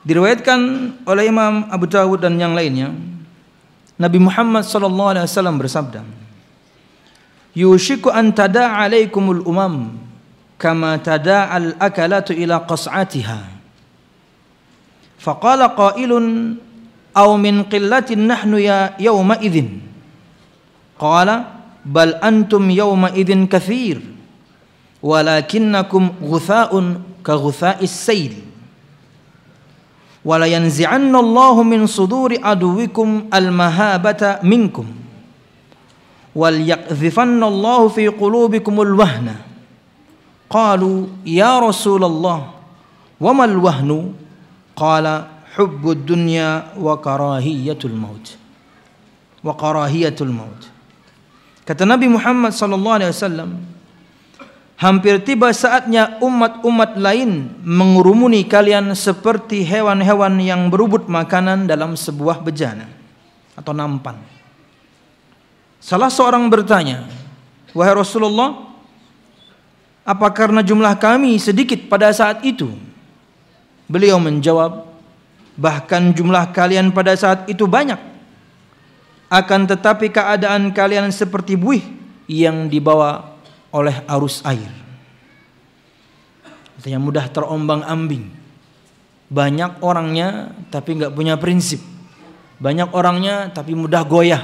Diriwayatkan oleh Imam Abu Dawud dan yang lainnya, Nabi Muhammad SAW bersabda, "Yushiku an tada'a alaikumul umam kama tada'al akalatu ila qas'atiha." Faqala qailun, "Aw min qillatin nahnu ya yawma idzin." Qala, "Bal antum yawma idzin katsir, walakinnakum ghutha'un ka ghutha'is sayl. Wala yanzi'anna Allahu min suduri aduwikum al-mahabata minkum wal yaqdhifanna Allahu fi qulubikumul wahna." Qalu, "Ya Rasulullah, wa mal wahnu?" Qala, "Hubbud dunya wa karahiyatul maut." Wa karahiyatul maut. Kata Nabi Muhammad SAW, hampir tiba saatnya umat-umat lain mengurumuni kalian seperti hewan-hewan yang berebut makanan dalam sebuah bejana atau nampan. Salah seorang bertanya, "Wahai Rasulullah, apa karena jumlah kami sedikit pada saat itu?" Beliau menjawab, "Bahkan jumlah kalian pada saat itu banyak. Akan tetapi keadaan kalian seperti buih yang dibawa oleh arus air." Artinya mudah terombang-ambing. Banyak orangnya tapi nggak punya prinsip. Banyak orangnya tapi mudah goyah.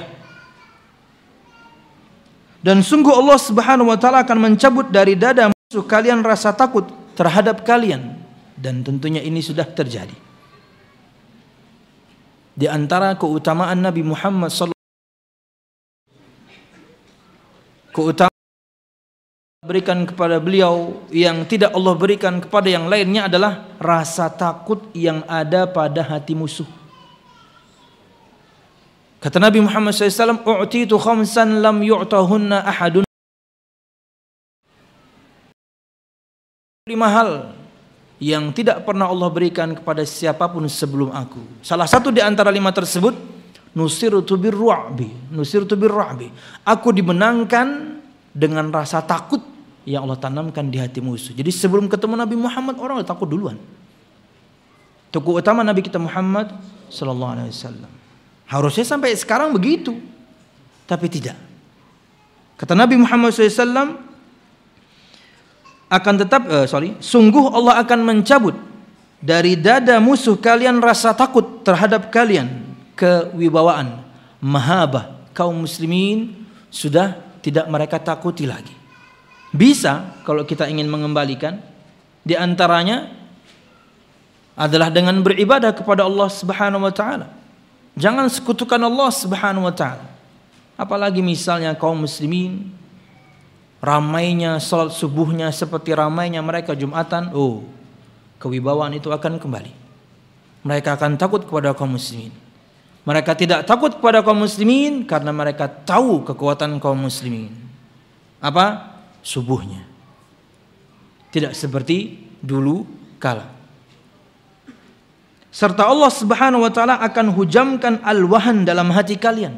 Dan sungguh Allah Subhanahu wa taala akan mencabut dari dada musuh kalian rasa takut terhadap kalian, dan tentunya ini sudah terjadi. Di antara keutamaan Nabi Muhammad SAW, keutamaan berikan kepada beliau yang tidak Allah berikan kepada yang lainnya adalah rasa takut yang ada pada hati musuh. Kata Nabi Muhammad SAW, "U'titu khamsan lam yu'tahunna ahadun." 5 hal yang tidak pernah Allah berikan kepada siapapun sebelum aku. Salah satu di antara 5 tersebut, nusirtu birru'bi. Aku dimenangkan dengan rasa takut yang Allah tanamkan di hati musuh. Jadi sebelum ketemu Nabi Muhammad, orang udah takut duluan. Itu keutamaan Nabi kita Muhammad sallallahu alaihi wasallam. Harusnya sampai sekarang begitu, tapi tidak. Kata Nabi Muhammad SAW, sungguh Allah akan mencabut dari dada musuh kalian rasa takut terhadap kalian, kewibawaan, mahabah. Kaum muslimin sudah tidak mereka takuti lagi. Bisa kalau kita ingin mengembalikan, di antaranya adalah dengan beribadah kepada Allah Subhanahu wa taala. Jangan sekutukan Allah Subhanahu wa taala. Apalagi misalnya kaum muslimin ramainya salat subuhnya seperti ramainya mereka Jumatan, kewibawaan itu akan kembali. Mereka akan takut kepada kaum muslimin. Mereka tidak takut kepada kaum muslimin karena mereka tahu kekuatan kaum muslimin. Apa? Subuhnya. Tidak seperti dulu kala. Serta Allah Subhanahu wa taala akan hujamkan al-wahan dalam hati kalian.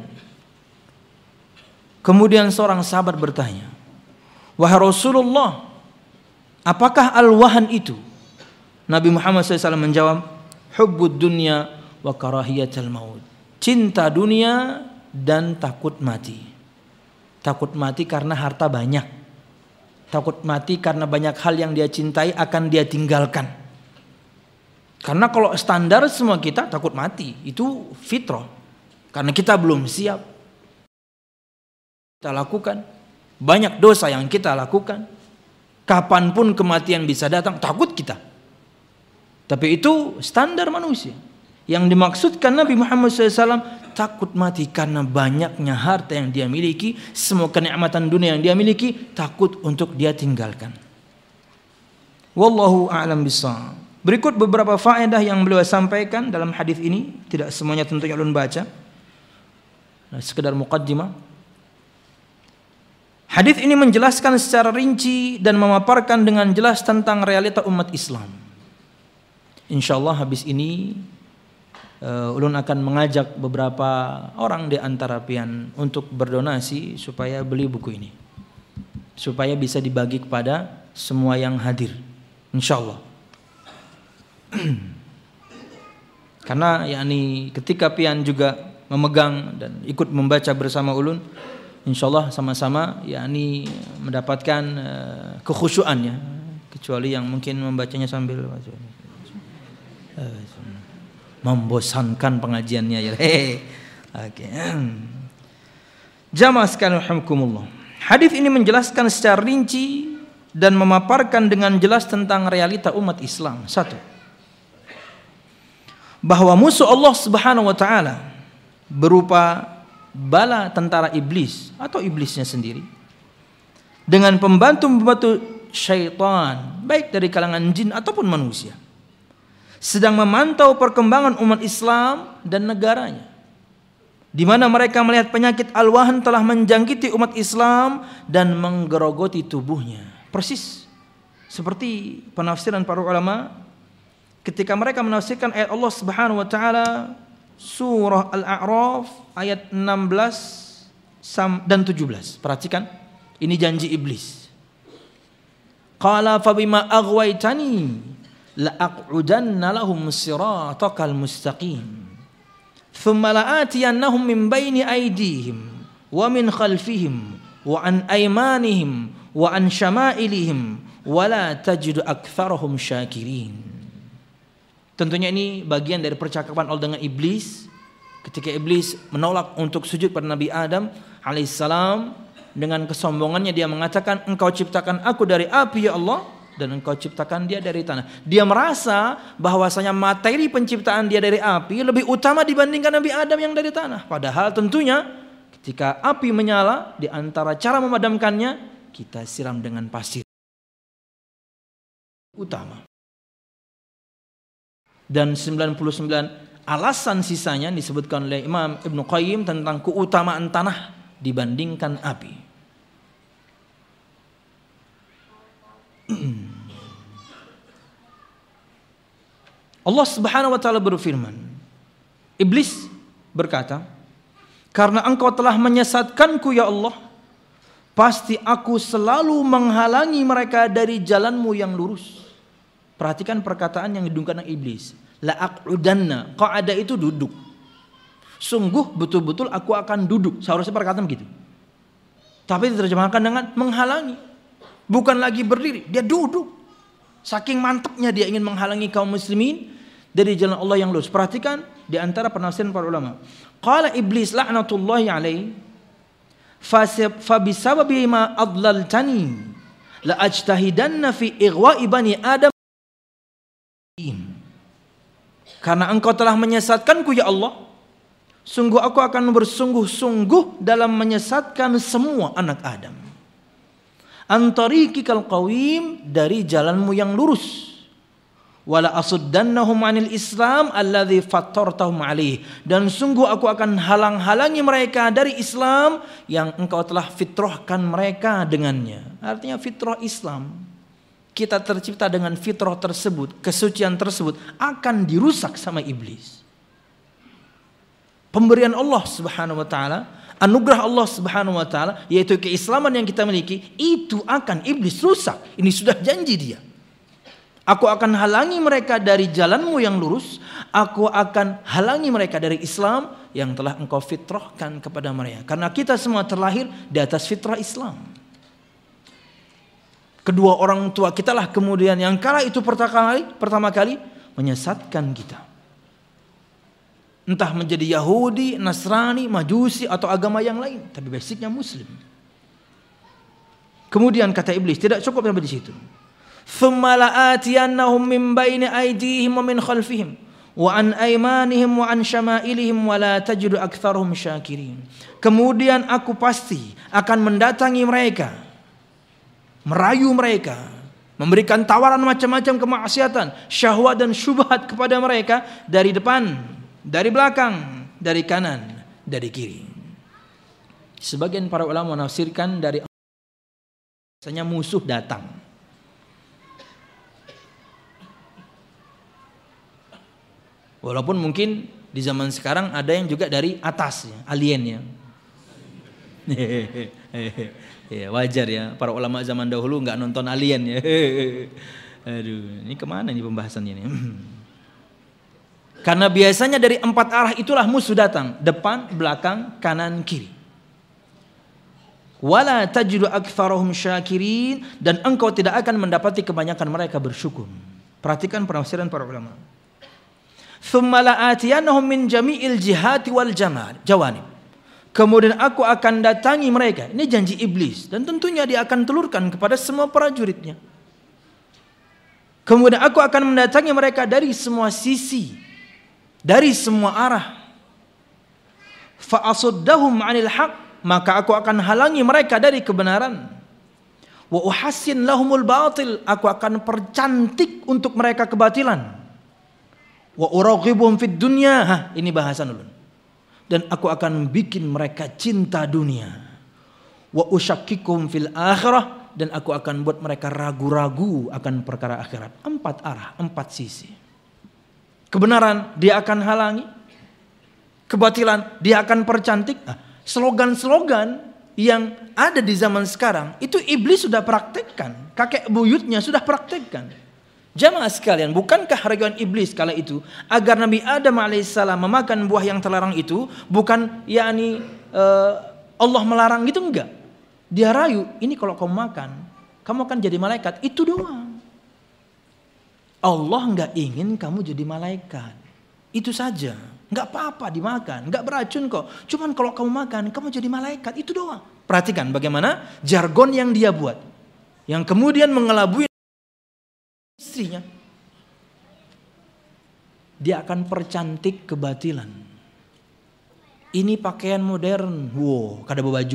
Kemudian seorang sahabat bertanya, "Wahai Rasulullah, apakah al-wahan itu?" Nabi Muhammad SAW menjawab, "Hubbud dunya wa karahiyatul maut." Cinta dunia dan takut mati. Takut mati karena harta banyak. Takut mati karena banyak hal yang dia cintai akan dia tinggalkan. Karena kalau standar semua kita takut mati, itu fitrah. Karena kita belum siap. Kita lakukan banyak dosa yang kita lakukan. Kapanpun kematian bisa datang, takut kita. Tapi itu standar manusia. Yang dimaksudkan Nabi Muhammad SAW takut mati karena banyaknya harta yang dia miliki, semua kenikmatan dunia yang dia miliki, takut untuk dia tinggalkan. Wallahu a'lam bishawab. Berikut beberapa faedah yang beliau sampaikan dalam hadis ini, tidak semuanya tentunya ulun baca. Sekedar muqaddimah. Hadis ini menjelaskan secara rinci dan memaparkan dengan jelas tentang realita umat Islam. Insyaallah habis ini ulun akan mengajak beberapa orang di antara pian untuk berdonasi supaya beli buku ini, supaya bisa dibagi kepada semua yang hadir, insyaallah. Karena yakni ketika pian juga memegang dan ikut membaca bersama ulun, insyaallah sama-sama yakni mendapatkan kekhusyuan ya, kecuali yang mungkin membacanya sambil membosankan pengajiannya ya. Oke. Jamaah sekalian rahimakumullah. Hadis ini menjelaskan secara rinci dan memaparkan dengan jelas tentang realita umat Islam. Satu, bahwa musuh Allah Subhanahu wa taala berupa bala tentara iblis atau iblisnya sendiri dengan pembantu-pembantu syaitan baik dari kalangan jin ataupun manusia sedang memantau perkembangan umat Islam dan negaranya, di mana mereka melihat penyakit al-wahan telah menjangkiti umat Islam dan menggerogoti tubuhnya. Persis seperti penafsiran para ulama ketika mereka menafsirkan ayat Allah Subhanahu wa taala surah Al-A'raf ayat 16 dan 17. Perhatikan, ini janji iblis. Qala fa bima aghwaytani la aq'udanna lahum siratakal mustaqim thumma la'atiyannahum min baini aydihim wa min khalfihim wa an aymanihim wa an syama'ilihim wa la tajidu aktsarahum syakirin. Tentunya ini bagian dari percakapan Allah dengan iblis ketika iblis menolak untuk sujud pada Nabi Adam alaihissalam. Dengan kesombongannya dia mengatakan, engkau ciptakan aku dari api ya Allah, dan engkau ciptakan dia dari tanah. Dia merasa bahwasanya materi penciptaan dia dari api lebih utama dibandingkan Nabi Adam yang dari tanah. Padahal tentunya ketika api menyala, di antara cara memadamkannya kita siram dengan pasir. Utama. Dan 99 alasan sisanya disebutkan oleh Imam Ibnu Qayyim tentang keutamaan tanah dibandingkan api. Allah Subhanahu wa taala berfirman, iblis berkata, karena engkau telah menyesatkanku ya Allah, pasti aku selalu menghalangi mereka dari jalanmu yang lurus. Perhatikan perkataan yang didungkan iblis. La aq'udanna, qa'ada itu duduk. Sungguh betul-betul aku akan duduk. Seharusnya perkataan begitu. Tapi diterjemahkan dengan menghalangi. Bukan lagi berdiri, dia duduk. Saking mantapnya dia ingin menghalangi kaum muslimin dari jalan Allah yang lurus. Perhatikan di antara penafsiran para ulama. Qala iblis la'natullahi alaihi fa bisababi ma adlaltani la ajtahidanna fi ighwa'i bani Adam. Karena engkau telah menyesatkanku ya Allah, sungguh aku akan bersungguh-sungguh dalam menyesatkan semua anak Adam. Antarikikal qawim, dari jalanmu yang lurus. Wala asuddannahum anil Islam alladzi fattartahum alaih, dan sungguh aku akan halang-halangi mereka dari Islam yang engkau telah fitrahkan mereka dengannya. Artinya fitrah Islam. Kita tercipta dengan fitrah tersebut, kesucian tersebut akan dirusak sama iblis. Pemberian Allah Subhanahu wa taala, anugerah Allah Subhanahu wa taala, yaitu keislaman yang kita miliki, itu akan iblis rusak. Ini sudah janji dia. Aku akan halangi mereka dari jalanmu yang lurus, aku akan halangi mereka dari Islam yang telah engkau fitrahkan kepada mereka. Karena kita semua terlahir di atas fitrah Islam. Kedua orang tua kita lah kemudian yang kala itu pertama kali menyesatkan kita. Entah menjadi Yahudi, Nasrani, Majusi atau agama yang lain, tapi basicnya Muslim. Kemudian kata iblis, tidak cukup sampai di situ. Tsumma la'atiyannahum min baini aydihim wa min khalfihim wa an aymanihim wa an syama'ilihim wa la tajidu aktsarahum syakirin. Kemudian aku pasti akan mendatangi mereka, merayu mereka, memberikan tawaran macam-macam kemaksiatan, syahwat dan syubhat kepada mereka dari depan, dari belakang, dari kanan, dari kiri. Sebagian para ulama menafsirkan dari biasanya musuh datang. Walaupun mungkin di zaman sekarang ada yang juga dari atas ya, alien ya. Ya, wajar ya, para ulama zaman dahulu nggak nonton alien ya. Aduh, ini kemana nih pembahasannya ini? Karena biasanya dari 4 arah itulah musuh datang, depan, belakang, kanan, kiri. Wala tajidu aktsarahum syakirin, dan engkau tidak akan mendapati kebanyakan mereka bersyukur. Perhatikan penafsiran para ulama. Tsumma la'atiyannahum min jami'il jihati wal jawanib. Kemudian aku akan datangi mereka. Ini janji iblis, dan tentunya dia akan telurkan kepada semua prajuritnya. Kemudian aku akan mendatangi mereka dari semua sisi, dari semua arah. Fa asuddahum 'anil haq, maka aku akan halangi mereka dari kebenaran. Wa uhassin lahumul batil, aku akan percantik untuk mereka kebatilan. Wa uraghibuhum fid dunya, ini bahasan dulu. Dan aku akan bikin mereka cinta dunia. Wa usyakkikum fil akhirah, dan aku akan buat mereka ragu-ragu akan perkara akhirat. 4 arah, 4 sisi. Kebenaran dia akan halangi, kebatilan dia akan percantik. Slogan-slogan yang ada di zaman sekarang itu iblis sudah praktekkan, kakek buyutnya sudah praktekkan. Jamaah sekalian, bukankah rayuan iblis kala itu agar Nabi Adam alaihissalam memakan buah yang terlarang itu bukan Allah melarang gitu, enggak. Dia rayu, ini kalau kamu makan, kamu akan jadi malaikat, itu doang. Allah enggak ingin kamu jadi malaikat, itu saja. Enggak apa-apa dimakan, enggak beracun kok. Cuman kalau kamu makan, kamu jadi malaikat, itu doang. Perhatikan bagaimana jargon yang dia buat, yang kemudian mengelabui istrinya. Dia akan percantik kebatilan. Ini pakaian modern, wow, kada baju.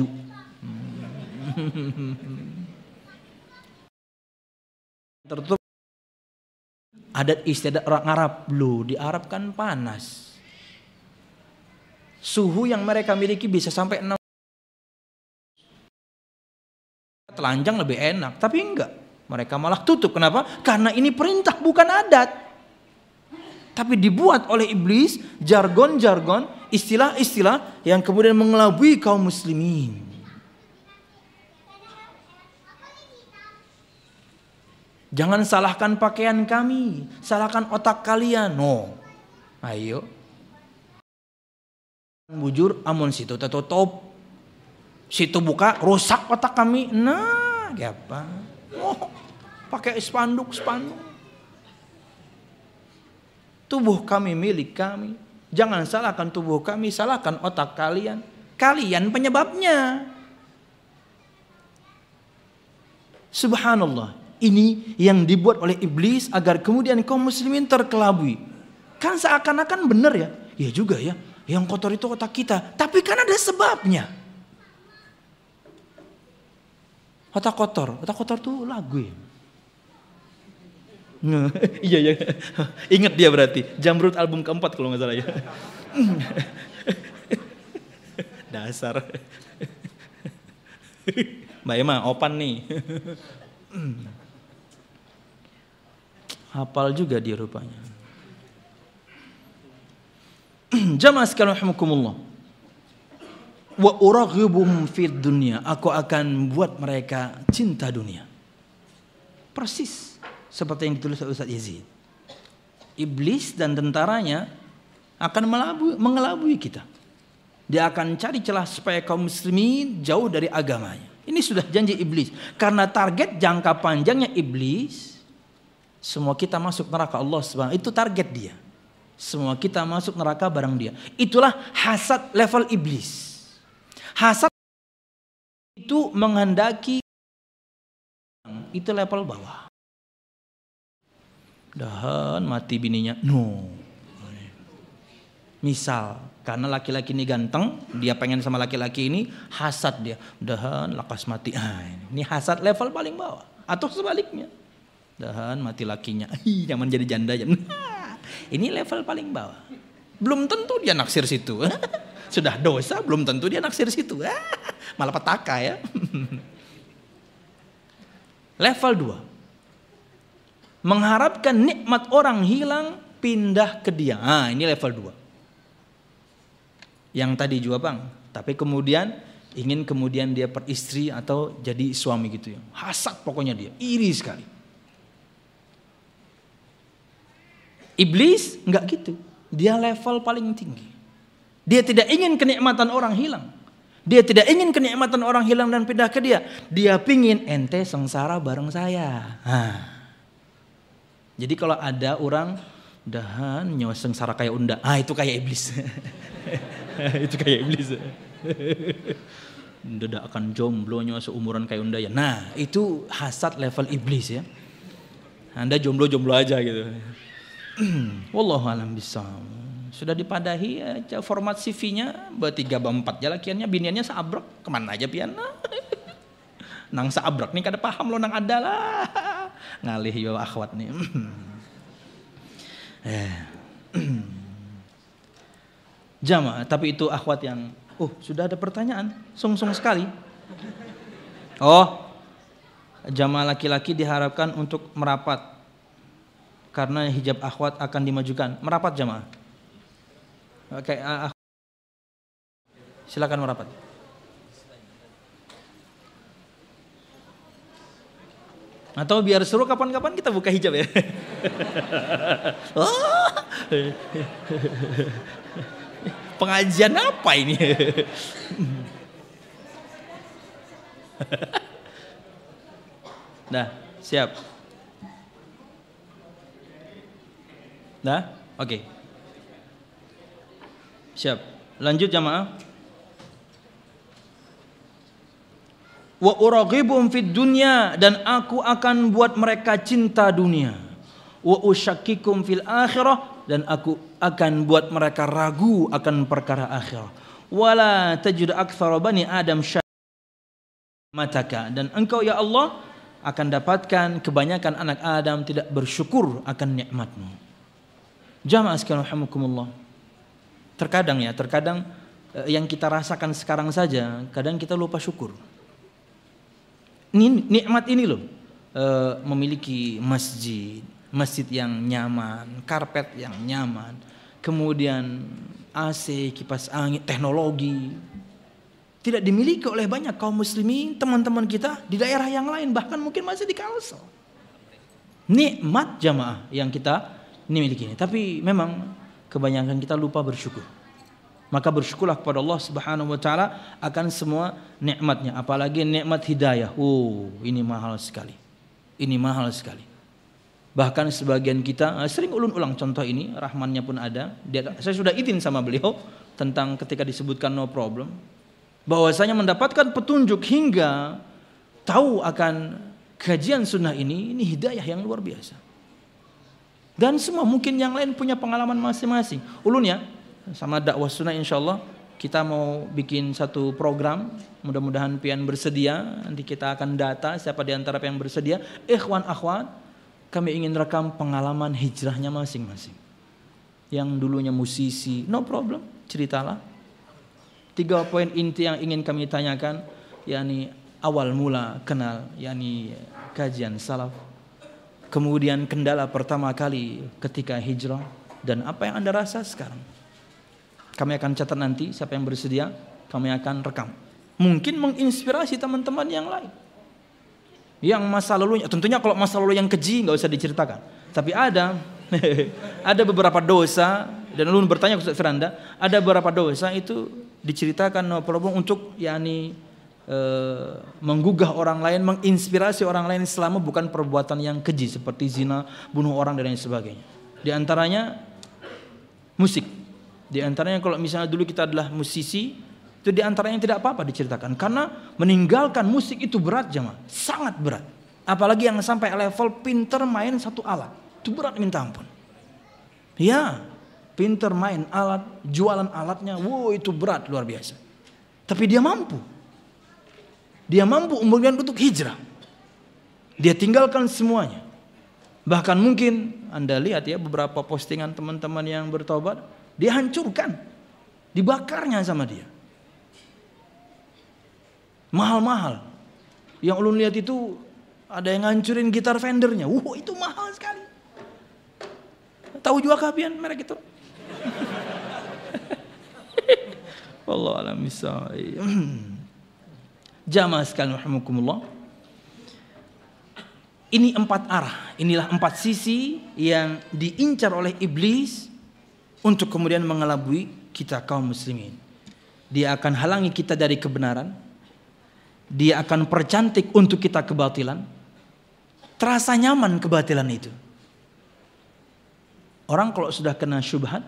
Tertutup. Adat istiadat orang Arab, loh, di Arab kan panas. Suhu yang mereka miliki bisa sampai 6. Telanjang lebih enak, tapi enggak. Mereka malah tutup. Kenapa? Karena ini perintah bukan adat. Tapi dibuat oleh iblis jargon-jargon, istilah-istilah yang kemudian mengelabui kaum muslimin. Jangan salahkan pakaian kami, salahkan otak kalian. No. Ayo. Bujur amun situ tertutup, situ buka rusak otak kami. Nah, apa? Oh, pakai spanduk. Tubuh kami milik kami. Jangan salahkan tubuh kami, salahkan otak kalian. Kalian penyebabnya. Subhanallah. Ini yang dibuat oleh iblis agar kemudian kaum muslimin terkelabui. Kan seakan-akan benar ya. Ya juga ya. Yang kotor itu otak kita. Tapi kan ada sebabnya. Otak kotor tuh lagu ya. Iya. Ingat dia berarti. Jamrud album keempat kalau gak salah ya. Dasar. Mbak Emma, opan nih. Hafal juga dia rupanya. Jamaah sekalian rahimakumullah. Wa uraghibuhum fid dunya, aku akan buat mereka cinta dunia. Persis seperti yang ditulis oleh Ustaz Yazid. Iblis dan tentaranya akan mengelabui kita. Dia akan cari celah supaya kaum muslimin jauh dari agamanya. Ini sudah janji iblis. Karena target jangka panjangnya iblis, semua kita masuk neraka Allah Subhanahu, itu target dia. Semua kita masuk neraka bareng dia. Itulah hasad level iblis. Hasad itu menghendaki, itu level bawah. Dahan mati bininya. No. Misal, karena laki-laki ini ganteng, dia pengen sama laki-laki ini, hasad dia. Dahan lakas mati. Ini hasad level paling bawah. Atau sebaliknya. Dahan mati lakinya. Jangan jadi janda. Ini level paling bawah. Belum tentu dia naksir situ. Sudah dosa, belum tentu dia naksir situ. Malah petaka ya. Level 2. Mengharapkan nikmat orang hilang, pindah ke dia. Ini level 2. Yang tadi juga bang. Tapi kemudian ingin kemudian dia peristri atau jadi suami gitu ya. Hasad pokoknya dia. Iri sekali. Iblis enggak gitu. Dia level paling tinggi. Dia tidak ingin kenikmatan orang hilang. Dia tidak ingin kenikmatan orang hilang dan pindah ke dia. Dia pingin ente sengsara bareng saya. Jadi kalau ada orang dahan nyawa sengsara kayak unda, itu kayak iblis. Itu kayak iblis. Unda akan jomblo nyawa seumuran kayak unda ya. Nah, itu hasad level iblis ya. Anda jomblo-jomblo aja gitu. Wallahu a'lam bishawab. Sudah dipadahi ya, format CV-nya bertiga berempat ya lakiannya, biniannya seabrek, kemana aja pian? Nang seabrek nih kada paham lo nang ada lah. Ngalih yo akhwat nih. Jamaah, tapi itu akhwat yang sudah ada pertanyaan, sung-sung sekali. Jamaah laki-laki diharapkan untuk merapat karena hijab akhwat akan dimajukan. Merapat jamaah. Oke, silakan merapat. Atau biar seru kapan-kapan kita buka hijab ya. Pengajian apa ini? Nah, siap. Nah, oke. Siap. Lanjut jamaah. Wa uraghibum fid dunya, dan aku akan buat mereka cinta dunia. Wa usyakkikum fil akhirah, dan aku akan buat mereka ragu akan perkara akhirah. Wala tajid aktsara bani adam mataka, dan engkau ya Allah akan dapatkan kebanyakan anak Adam tidak bersyukur akan nikmatmu. Jamaah sekalian rahimakumullah. Terkadang yang kita rasakan sekarang saja, kadang kita lupa syukur. Nikmat ini loh, memiliki masjid yang nyaman, karpet yang nyaman, kemudian AC, kipas angin, teknologi. Tidak dimiliki oleh banyak kaum muslimin, teman-teman kita di daerah yang lain, bahkan mungkin masih di Kalsel. Nikmat jamaah yang kita miliki. Tapi memang kebanyakan kita lupa bersyukur. Maka bersyukurlah kepada Allah Subhanahu wa taala akan semua nikmatnya, apalagi nikmat hidayah. Ini mahal sekali. Ini mahal sekali. Bahkan sebagian kita sering ulun-ulang contoh ini, Rahmannya pun ada. Saya sudah izin sama beliau tentang ketika disebutkan no problem, bahwasanya mendapatkan petunjuk hingga tahu akan kajian sunnah ini hidayah yang luar biasa. Dan semua mungkin yang lain punya pengalaman masing-masing. Ulun ya, sama dakwah sunnah insyaallah kita mau bikin satu program, mudah-mudahan pian bersedia, nanti kita akan data siapa di antara yang bersedia. Ikhwan akhwat, kami ingin rekam pengalaman hijrahnya masing-masing. Yang dulunya musisi, no problem, ceritalah. 3 poin inti yang ingin kami tanyakan, yakni awal mula kenal, yakni kajian salaf. Kemudian kendala pertama kali ketika hijrah, dan apa yang Anda rasa sekarang. Kami akan catat nanti, siapa yang bersedia, kami akan rekam. Mungkin menginspirasi teman-teman yang lain. Yang masa lalunya, tentunya kalau masa lalu yang keji nggak usah diceritakan. Tapi ada beberapa dosa, dan ulun bertanya ke Ustaz Firanda, ada beberapa dosa itu diceritakan no problem untuk menggugah orang lain, menginspirasi orang lain selama bukan perbuatan yang keji seperti zina, bunuh orang dan lain sebagainya. Di antaranya musik. Di antaranya kalau misalnya dulu kita adalah musisi, itu di antaranya tidak apa-apa diceritakan, karena meninggalkan musik itu berat jemaah, sangat berat. Apalagi yang sampai level pinter main satu alat, itu berat minta ampun. Ya, pinter main alat, jualan alatnya, itu berat luar biasa. Tapi dia mampu kemudian untuk hijrah. Dia tinggalkan semuanya. Bahkan mungkin Anda lihat ya beberapa postingan teman-teman yang bertobat, dia hancurkan, dibakarnya sama dia. Mahal-mahal. Yang ulun lihat itu ada yang ngancurin gitar Fendernya. Itu mahal sekali. Tahu juga kapian merek itu. Wallahu a'lam bishawab. Jamaah sekalian rahimakumullah. Ini 4 arah, inilah 4 sisi yang diincar oleh iblis untuk kemudian mengelabui kita kaum muslimin. Dia akan halangi kita dari kebenaran. Dia akan percantik untuk kita kebatilan. Terasa nyaman kebatilan itu. Orang kalau sudah kena syubhat,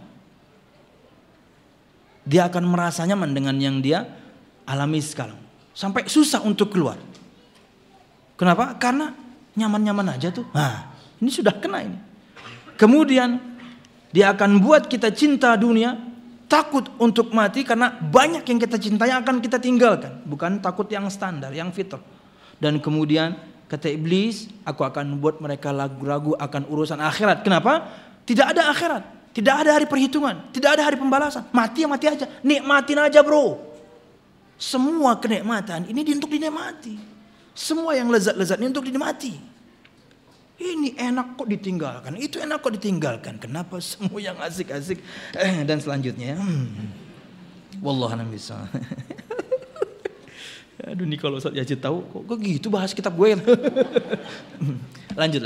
dia akan merasa nyaman dengan yang dia alami sekarang. Sampai susah untuk keluar. Kenapa? Karena nyaman-nyaman aja tuh. Nah, ini sudah kena ini. Kemudian dia akan buat kita cinta dunia, takut untuk mati karena banyak yang kita cintai akan kita tinggalkan. Bukan takut yang standar, yang fitrah. Dan kemudian kata iblis, aku akan membuat mereka ragu-ragu akan urusan akhirat. Kenapa? Tidak ada akhirat, tidak ada hari perhitungan, tidak ada hari pembalasan. Mati ya mati aja, nikmatin aja bro. Semua kenikmatan ini untuk dinikmati. Semua yang lezat-lezat ini untuk dinikmati. Ini enak kok ditinggalkan, itu enak kok ditinggalkan. Kenapa semua yang asik-asik dan selanjutnya? Wallahu a'lam bishawab. Aduh, nih kalau Ustaz Yazid tahu kok gitu bahas kitab gue. Lanjut.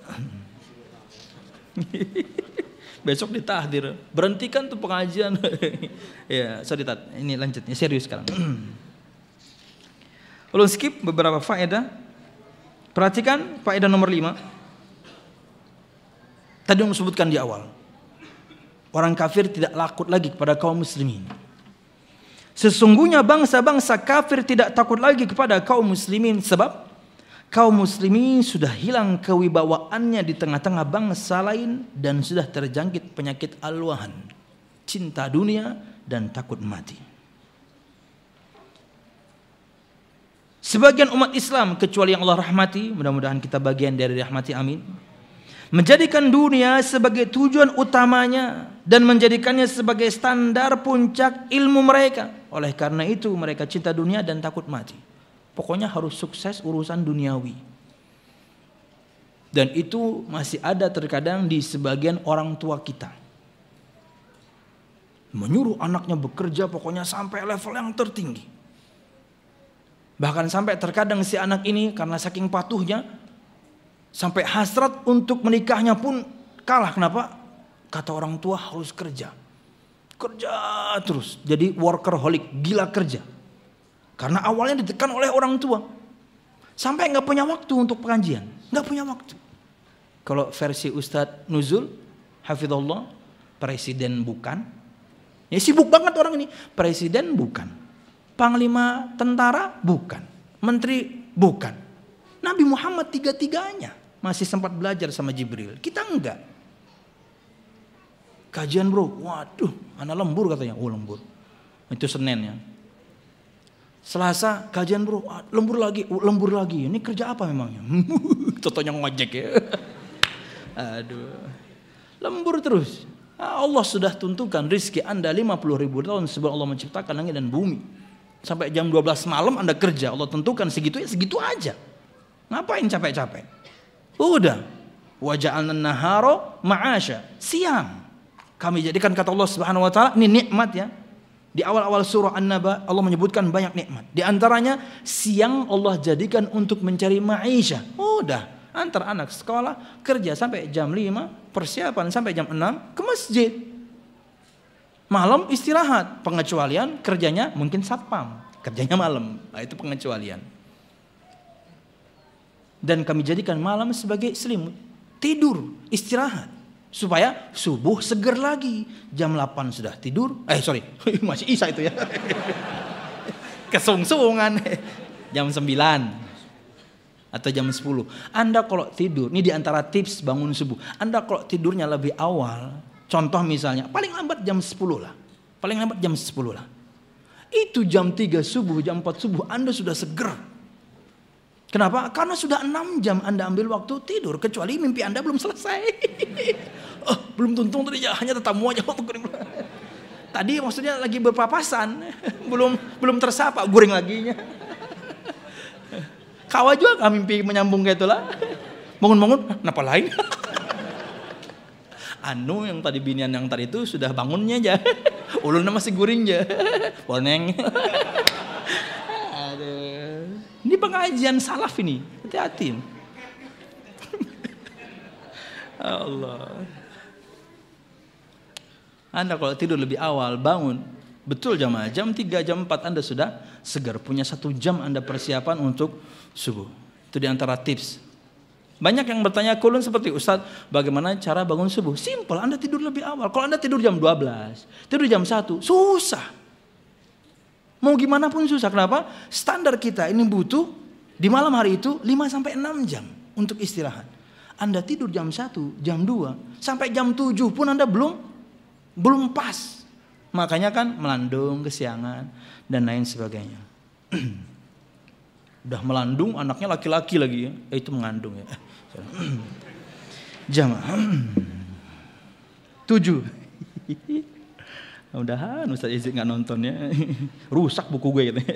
Besok ditahdir, berhentikan tuh pengajian. Ya, sorry Tat, ini lanjutnya serius sekarang. Lalu skip beberapa faedah. Perhatikan faedah nomor 5. Tadi yang disebutkan di awal. Orang kafir tidak takut lagi kepada kaum muslimin. Sesungguhnya bangsa-bangsa kafir tidak takut lagi kepada kaum muslimin sebab kaum muslimin sudah hilang kewibawaannya di tengah-tengah bangsa lain dan sudah terjangkit penyakit alwahan, cinta dunia dan takut mati. Sebagian umat Islam kecuali yang Allah rahmati, mudah-mudahan kita bagian dari rahmati, amin, menjadikan dunia sebagai tujuan utamanya dan menjadikannya sebagai standar puncak ilmu mereka. Oleh karena itu mereka cinta dunia dan takut mati. Pokoknya harus sukses urusan duniawi. Dan itu masih ada terkadang di sebagian orang tua kita. Menyuruh anaknya bekerja pokoknya sampai level yang tertinggi. Bahkan sampai terkadang si anak ini karena saking patuhnya, sampai hasrat untuk menikahnya pun kalah. Kenapa? Kata orang tua harus kerja. Kerja terus. Jadi workaholic, gila kerja. Karena awalnya ditekan oleh orang tua. Sampai gak punya waktu untuk pengajian. Gak punya waktu. Kalau versi Ustadz Nuzul, hafizallah, presiden bukan. Ya sibuk banget orang ini. Presiden bukan. Panglima tentara bukan. Menteri bukan. Nabi Muhammad tiga-tiganya masih sempat belajar sama Jibril. Kita enggak. Kajian bro, waduh, anak lembur katanya. Oh lembur. Itu Senin ya. Selasa kajian bro, lembur lagi. Ini kerja apa memangnya? Contohnya ngojek ya. Aduh, lembur terus. Allah sudah tentukan rizki Anda 50.000 tahun sebelum Allah menciptakan langit dan bumi. Sampai jam 12 malam Anda kerja. Allah tentukan segitu ya segitu aja. Ngapain capek-capek? Udah. Wa ja'alna nahara ma'asya. Siang. Kami jadikan kata Allah Subhanahu wa taala, ini nikmat ya. Di awal-awal surah An-Naba Allah menyebutkan banyak nikmat. Di antaranya siang Allah jadikan untuk mencari ma'isha. Udah, antar anak sekolah, kerja sampai jam 5, persiapan sampai jam 6 ke masjid. Malam istirahat, pengecualian kerjanya mungkin satpam, kerjanya malam. Nah, itu pengecualian. Dan kami jadikan malam sebagai selimut, tidur, istirahat. Supaya subuh seger lagi. Jam 8 sudah tidur. Masih Isya itu ya. Kesungsungan. Jam 9 atau jam 10. Anda kalau tidur, ini diantara tips bangun subuh. Anda kalau tidurnya lebih awal, contoh misalnya, paling lambat jam 10 lah. Paling lambat jam 10 lah. Itu jam 3 subuh, jam 4 subuh Anda sudah seger. Kenapa? Karena sudah 6 jam Anda ambil waktu tidur, kecuali mimpi Anda belum selesai. Belum tuntung tadi ya, hanya tetamu aja. Tadi maksudnya lagi berpapasan, belum tersapa, guring laginya. Kawa juga gak mimpi menyambung kayak itulah. Bangun-bangun, kenapa lain? Anu yang tadi binian yang tadi itu sudah bangunnya aja. Ulunnya masih guring aja. Boneng. Aduh. Ini pengajian salaf ini. Hati-hati. Allah. Anda kalau tidur lebih awal, bangun betul jamaah jam 3, jam 4 Anda sudah segar. Punya 1 jam Anda persiapan untuk subuh. Itu diantara tips. Banyak yang bertanya kulun seperti Ustaz, bagaimana cara bangun subuh? Simpel, Anda tidur lebih awal. Kalau Anda tidur jam 12, tidur jam 1, susah. Mau gimana pun susah. Kenapa? Standar kita ini butuh di malam hari itu 5-6 jam untuk istirahat. Anda tidur jam 1, jam 2, sampai jam 7 pun Anda belum pas. Makanya kan melandung, kesiangan, dan lain sebagainya. Udah melandung, anaknya laki-laki lagi ya. Itu mengandung ya. Jamaah 7. Mudah-mudahan Ustaz Izzy gak nonton ya. Rusak buku gue gitu.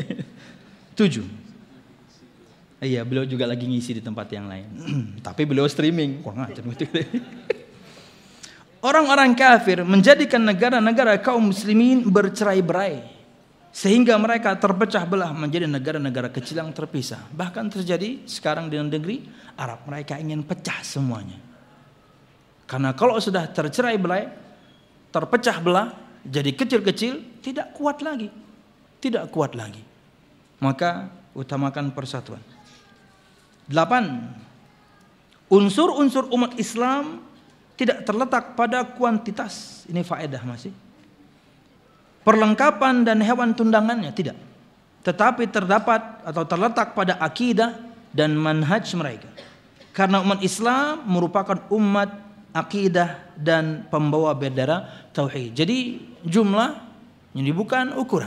7. Iya, beliau juga lagi ngisi di tempat yang lain. Tapi beliau streaming. Kurang ajar gitu. Orang-orang kafir menjadikan negara-negara kaum muslimin bercerai-berai sehingga mereka terpecah belah menjadi negara-negara kecil yang terpisah. Bahkan terjadi sekarang di negeri Arab, mereka ingin pecah semuanya. Karena kalau sudah tercerai-berai, terpecah belah, jadi kecil-kecil, tidak kuat lagi. Tidak kuat lagi. Maka utamakan persatuan. 8. Unsur-unsur umat Islam tidak terletak pada kuantitas. Ini faedah masih. Perlengkapan dan hewan tundangannya tidak. Tetapi terdapat atau terletak pada akidah dan manhaj mereka. Karena umat Islam merupakan umat akidah dan pembawa bendera tauhid. Jadi jumlah ini bukan ukuran.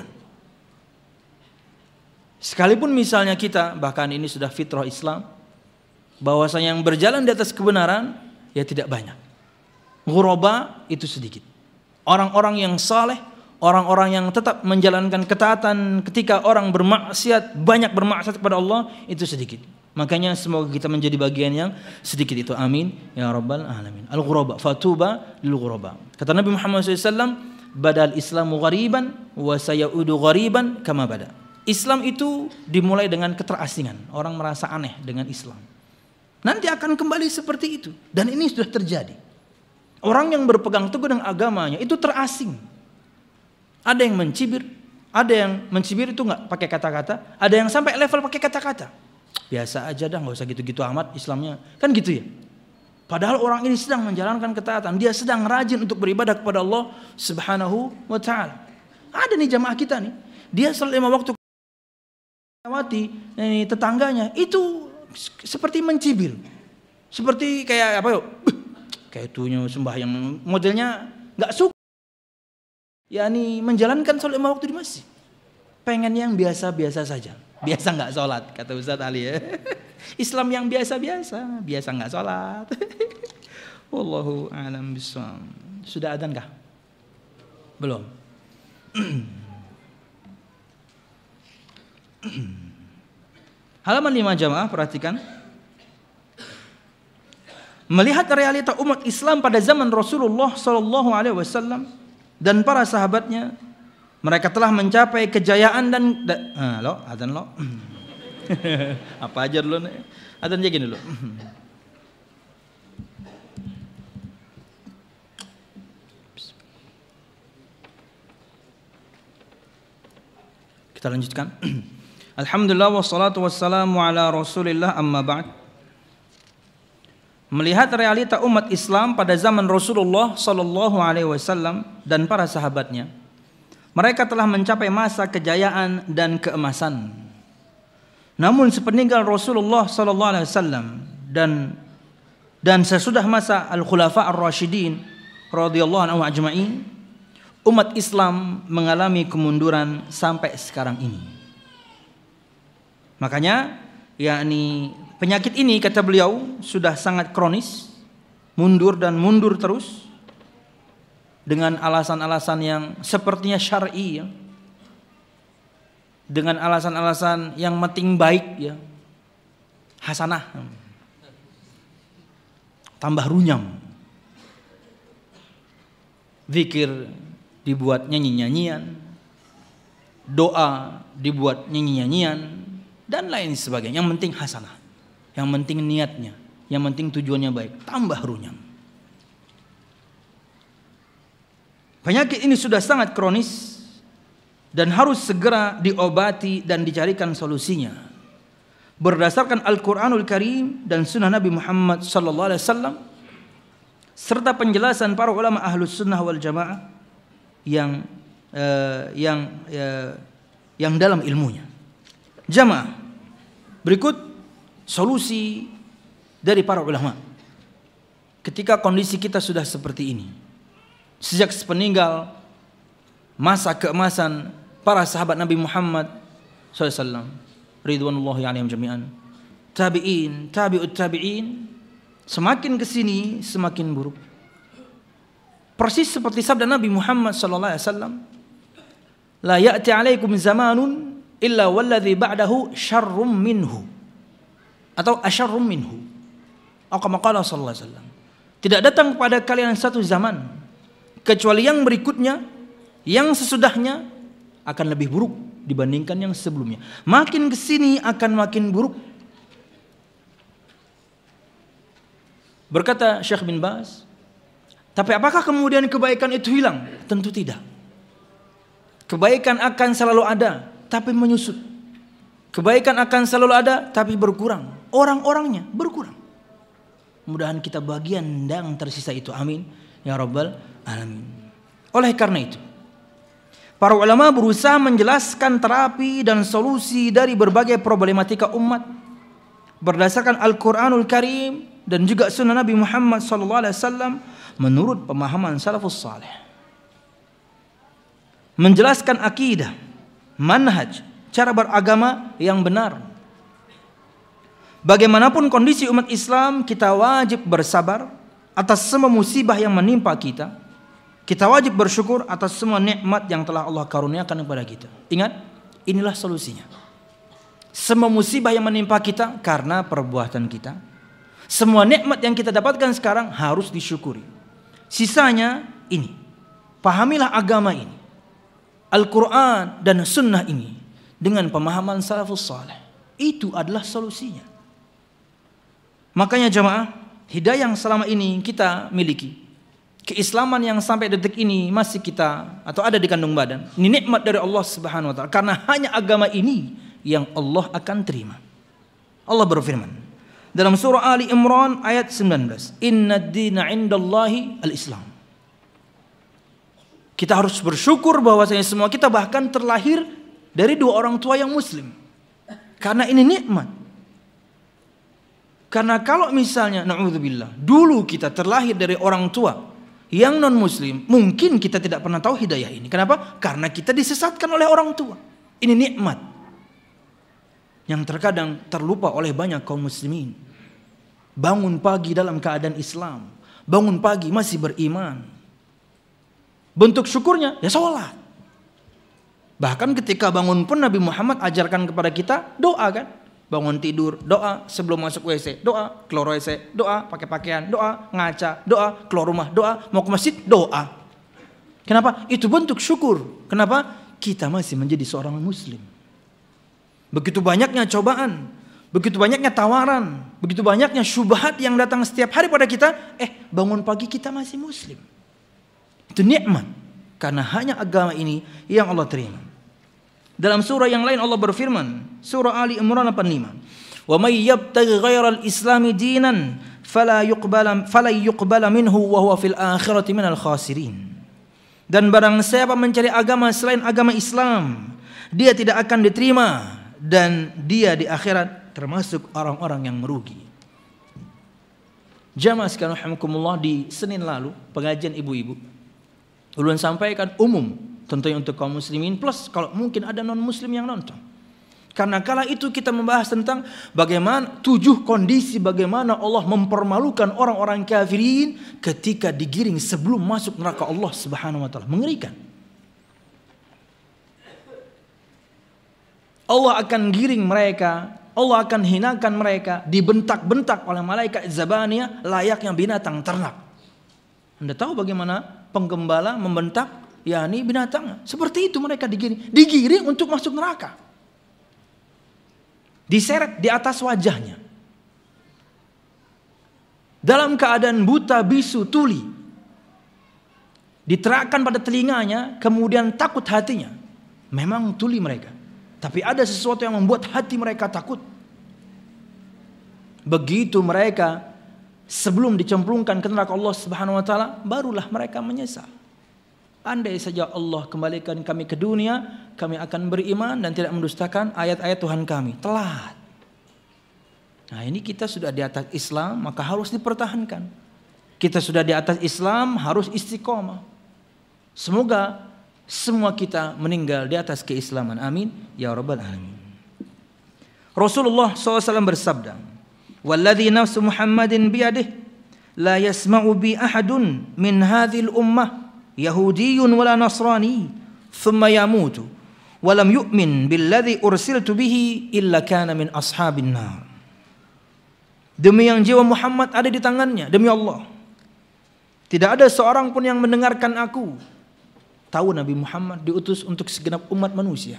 Sekalipun misalnya kita, bahkan ini sudah fitrah Islam, bahwasanya yang berjalan di atas kebenaran ya tidak banyak. Ghuraba itu sedikit. Orang-orang yang saleh, orang-orang yang tetap menjalankan ketaatan ketika orang bermaksiat, banyak bermaksiat kepada Allah, itu sedikit. Makanya semoga kita menjadi bagian yang sedikit itu. Amin ya rabbal alamin. Al-ghuraba fatuba lil ghuraba. Kata Nabi Muhammad SAW, badal Islamu ghariban wa sayaudu ghariban kama bada. Islam itu dimulai dengan keterasingan. Orang merasa aneh dengan Islam. Nanti akan kembali seperti itu. Dan ini sudah terjadi. Orang yang berpegang teguh dengan agamanya itu terasing. Ada yang mencibir, ada yang mencibir itu nggak pakai kata-kata, ada yang sampai level pakai kata-kata. Biasa aja dah, nggak usah gitu-gitu amat Islamnya, kan gitu ya. Padahal orang ini sedang menjalankan ketaatan, dia sedang rajin untuk beribadah kepada Allah Subhanahu wa Ta'ala. Ada nih jamaah kita nih, dia salat 5 waktu melewati tetangganya itu seperti mencibir, seperti kayak apa yuk? Kayak itunya sembahyang modelnya nggak suka, yakni menjalankan sholat 5 waktu di masjid. Pengen yang biasa-biasa saja, biasa nggak sholat kata Ustaz Ali ya. Islam yang biasa-biasa, biasa nggak sholat. Wallahu a'lam bishawab. Sudah adzan kah? Belum. Halaman 5 jamaah perhatikan. Melihat realita umat Islam pada zaman Rasulullah SAW dan para sahabatnya, mereka telah mencapai kejayaan dan adzan lo. Apa aja dulu nih? Adzan aja dulu. Kita lanjutkan. Alhamdulillah wassalatu wassalamu ala Rasulillah amma ba'd. Melihat realita umat Islam pada zaman Rasulullah sallallahu alaihi wasallam dan para sahabatnya, mereka telah mencapai masa kejayaan dan keemasan. Namun sepeninggal Rasulullah sallallahu alaihi wasallam dan sesudah masa al-khulafa ar-rasyidin radhiyallahu anhum ajma'in, umat Islam mengalami kemunduran sampai sekarang ini. Makanya yakni penyakit ini kata beliau sudah sangat kronis, mundur dan mundur terus dengan alasan-alasan yang sepertinya syar'i ya. Dengan alasan-alasan yang penting baik ya. Hasanah. Tambah runyam. Zikir dibuat nyanyi-nyanyian, doa dibuat nyanyi-nyanyian dan lain sebagainya. Yang penting hasanah, yang penting niatnya, yang penting tujuannya baik. Tambah runyam. Penyakit ini sudah sangat kronis dan harus segera diobati dan dicarikan solusinya berdasarkan Al-Qur'anul Karim dan Sunnah Nabi Muhammad sallallahu alaihi wasallam serta penjelasan para ulama Ahlus Sunnah wal Jamaah yang dalam ilmunya. Jamaah, berikut solusi dari para ulama ketika kondisi kita sudah seperti ini. Sejak sepeninggal masa keemasan para sahabat Nabi Muhammad SAW, ridwanullahi alaihim jami'an, tabi'in, tabi'ut tabi'in, semakin kesini semakin buruk. Persis seperti sabda Nabi Muhammad SAW, la ya'ti alaikum zamanun illa walladhi ba'dahu syarrum minhu, atau asyarrum minhu, atau kama qala sallallahu alaihi wasallam. Tidak datang kepada kalian satu zaman kecuali yang berikutnya, yang sesudahnya akan lebih buruk dibandingkan yang sebelumnya. Makin kesini akan makin buruk. Berkata Syekh bin Baz, tapi apakah kemudian kebaikan itu hilang? Tentu tidak. Kebaikan akan selalu ada, tapi menyusut. Kebaikan akan selalu ada, tapi berkurang. Orang-orangnya berkurang. Mudah-mudahan kita bagian yang tersisa itu. Amin ya rabbal alamin. Oleh karena itu, para ulama berusaha menjelaskan terapi dan solusi dari berbagai problematika umat berdasarkan Al-Qur'anul Karim dan juga Sunnah Nabi Muhammad SAW menurut pemahaman salafus saleh. Menjelaskan akidah, manhaj, cara beragama yang benar. Bagaimanapun kondisi umat Islam, kita wajib bersabar atas semua musibah yang menimpa kita. Kita wajib bersyukur atas semua nikmat yang telah Allah karuniakan kepada kita. Ingat, inilah solusinya. Semua musibah yang menimpa kita karena perbuatan kita. Semua nikmat yang kita dapatkan sekarang harus disyukuri. Sisanya ini, pahamilah agama ini, Al-Quran dan Sunnah ini dengan pemahaman salafus saleh. Itu adalah solusinya. Makanya jamaah, hidayah yang selama ini kita miliki, keislaman yang sampai detik ini masih kita atau ada di kandung badan, ini nikmat dari Allah Subhanahu wa taala, karena hanya agama ini yang Allah akan terima. Allah berfirman dalam surah Ali Imran ayat 19, "Inna ad-dina 'indallahi al-Islam." Kita harus bersyukur bahwasanya semua kita bahkan terlahir dari dua orang tua yang muslim. Karena ini nikmat. Karena kalau misalnya na'udzubillah, dulu kita terlahir dari orang tua yang non muslim, mungkin kita tidak pernah tahu hidayah ini. Kenapa? Karena kita disesatkan oleh orang tua. Ini nikmat yang terkadang terlupa oleh banyak kaum muslimin. Bangun pagi dalam keadaan Islam, bangun pagi masih beriman. Bentuk syukurnya ya sholat. Bahkan ketika bangun pun Nabi Muhammad ajarkan kepada kita doa kan. Bangun tidur doa, sebelum masuk WC doa, keluar WC doa, pakai pakaian doa, ngaca doa, keluar rumah doa, mau ke masjid doa. Kenapa? Itu bentuk syukur. Kenapa? Kita masih menjadi seorang muslim. Begitu banyaknya cobaan, begitu banyaknya tawaran, begitu banyaknya syubhat yang datang setiap hari pada kita, bangun pagi kita masih muslim. Itu nikmat, karena hanya agama ini yang Allah terima. Dalam surah yang lain Allah berfirman, surah Ali Imran 85, "Wa may yabtaghi ghairal islami dinan fala yuqbala minhu wa huwa fil akhirati minal khasirin." Dan barang siapa mencari agama selain agama Islam, dia tidak akan diterima dan dia di akhirat termasuk orang-orang yang merugi. Jamaah sekalian rahimakumullah, di Senin lalu pengajian ibu-ibu ulun sampaikan umum tentunya untuk kaum muslimin plus kalau mungkin ada non muslim yang nonton. Karena kala itu kita membahas tentang bagaimana 7 kondisi bagaimana Allah mempermalukan orang-orang kafirin ketika digiring sebelum masuk neraka Allah Subhanahu wa taala. Mengerikan. Allah akan giring mereka, Allah akan hinakan mereka, dibentak-bentak oleh malaikat Zabaniyah layaknya binatang ternak. Anda tahu bagaimana penggembala membentak yakni binatang? Seperti itu mereka digiring untuk masuk neraka. Diseret di atas wajahnya. Dalam keadaan buta, bisu, tuli. diterangkan pada telinganya, kemudian takut hatinya. Memang tuli mereka, tapi ada sesuatu yang membuat hati mereka takut. Begitu mereka sebelum dicemplungkan ke neraka Allah Subhanahu wa taala, barulah mereka menyesal. Andai saja Allah kembalikan kami ke dunia, kami akan beriman dan tidak mendustakan ayat-ayat Tuhan kami. Telat. Nah, ini kita sudah di atas Islam, maka harus dipertahankan. Kita sudah di atas Islam, harus istiqomah. Semoga semua kita meninggal di atas keislaman. Amin ya rabbal alamin. Rasulullah SAW bersabda, "Walladzi nafsu Muhammadin biyadihi la yasma'u bi ahadun min hadhil ummah Yahudiyyun wala Nasrani thumma yamutu wa lam yu'min billadzi ursiltu bihi illa kana min ashabin nar." Demi yang jiwa Muhammad ada di tangannya, demi Allah, tidak ada seorang pun yang mendengarkan aku. Tahu Nabi Muhammad diutus untuk segenap umat manusia.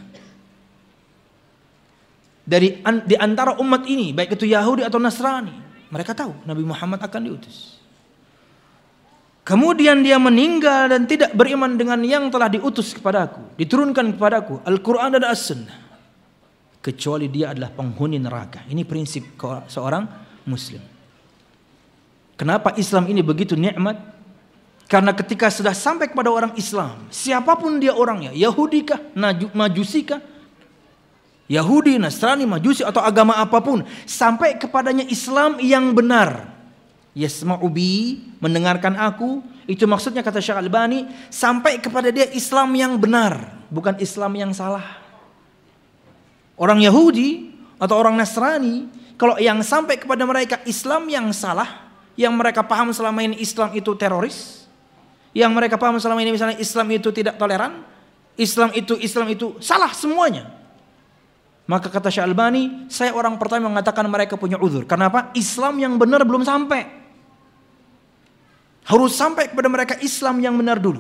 Di antara umat ini, baik itu Yahudi atau Nasrani, mereka tahu Nabi Muhammad akan diutus. Kemudian dia meninggal dan tidak beriman dengan yang telah diutus kepadaku, diturunkan kepadaku, Al-Quran dan As-Sunnah, kecuali dia adalah penghuni neraka. Ini prinsip seorang Muslim. Kenapa Islam ini begitu nikmat? Karena ketika sudah sampai kepada orang Islam, siapapun dia orangnya, Yahudi kah, Majusi kah, Yahudi, Nasrani, Majusi atau agama apapun, sampai kepadanya Islam yang benar, yasma'u bi, mendengarkan aku, itu maksudnya kata Syekh Albani, sampai kepada dia Islam yang benar, bukan Islam yang salah. Orang Yahudi atau orang Nasrani, kalau yang sampai kepada mereka Islam yang salah, yang mereka paham selama ini Islam itu teroris, yang mereka paham selama ini misalnya Islam itu tidak toleran, Islam itu salah semuanya. Maka kata Syekh Albani, saya orang pertama mengatakan mereka punya uzur. Kenapa? Islam yang benar belum sampai. Harus sampai kepada mereka Islam yang benar dulu.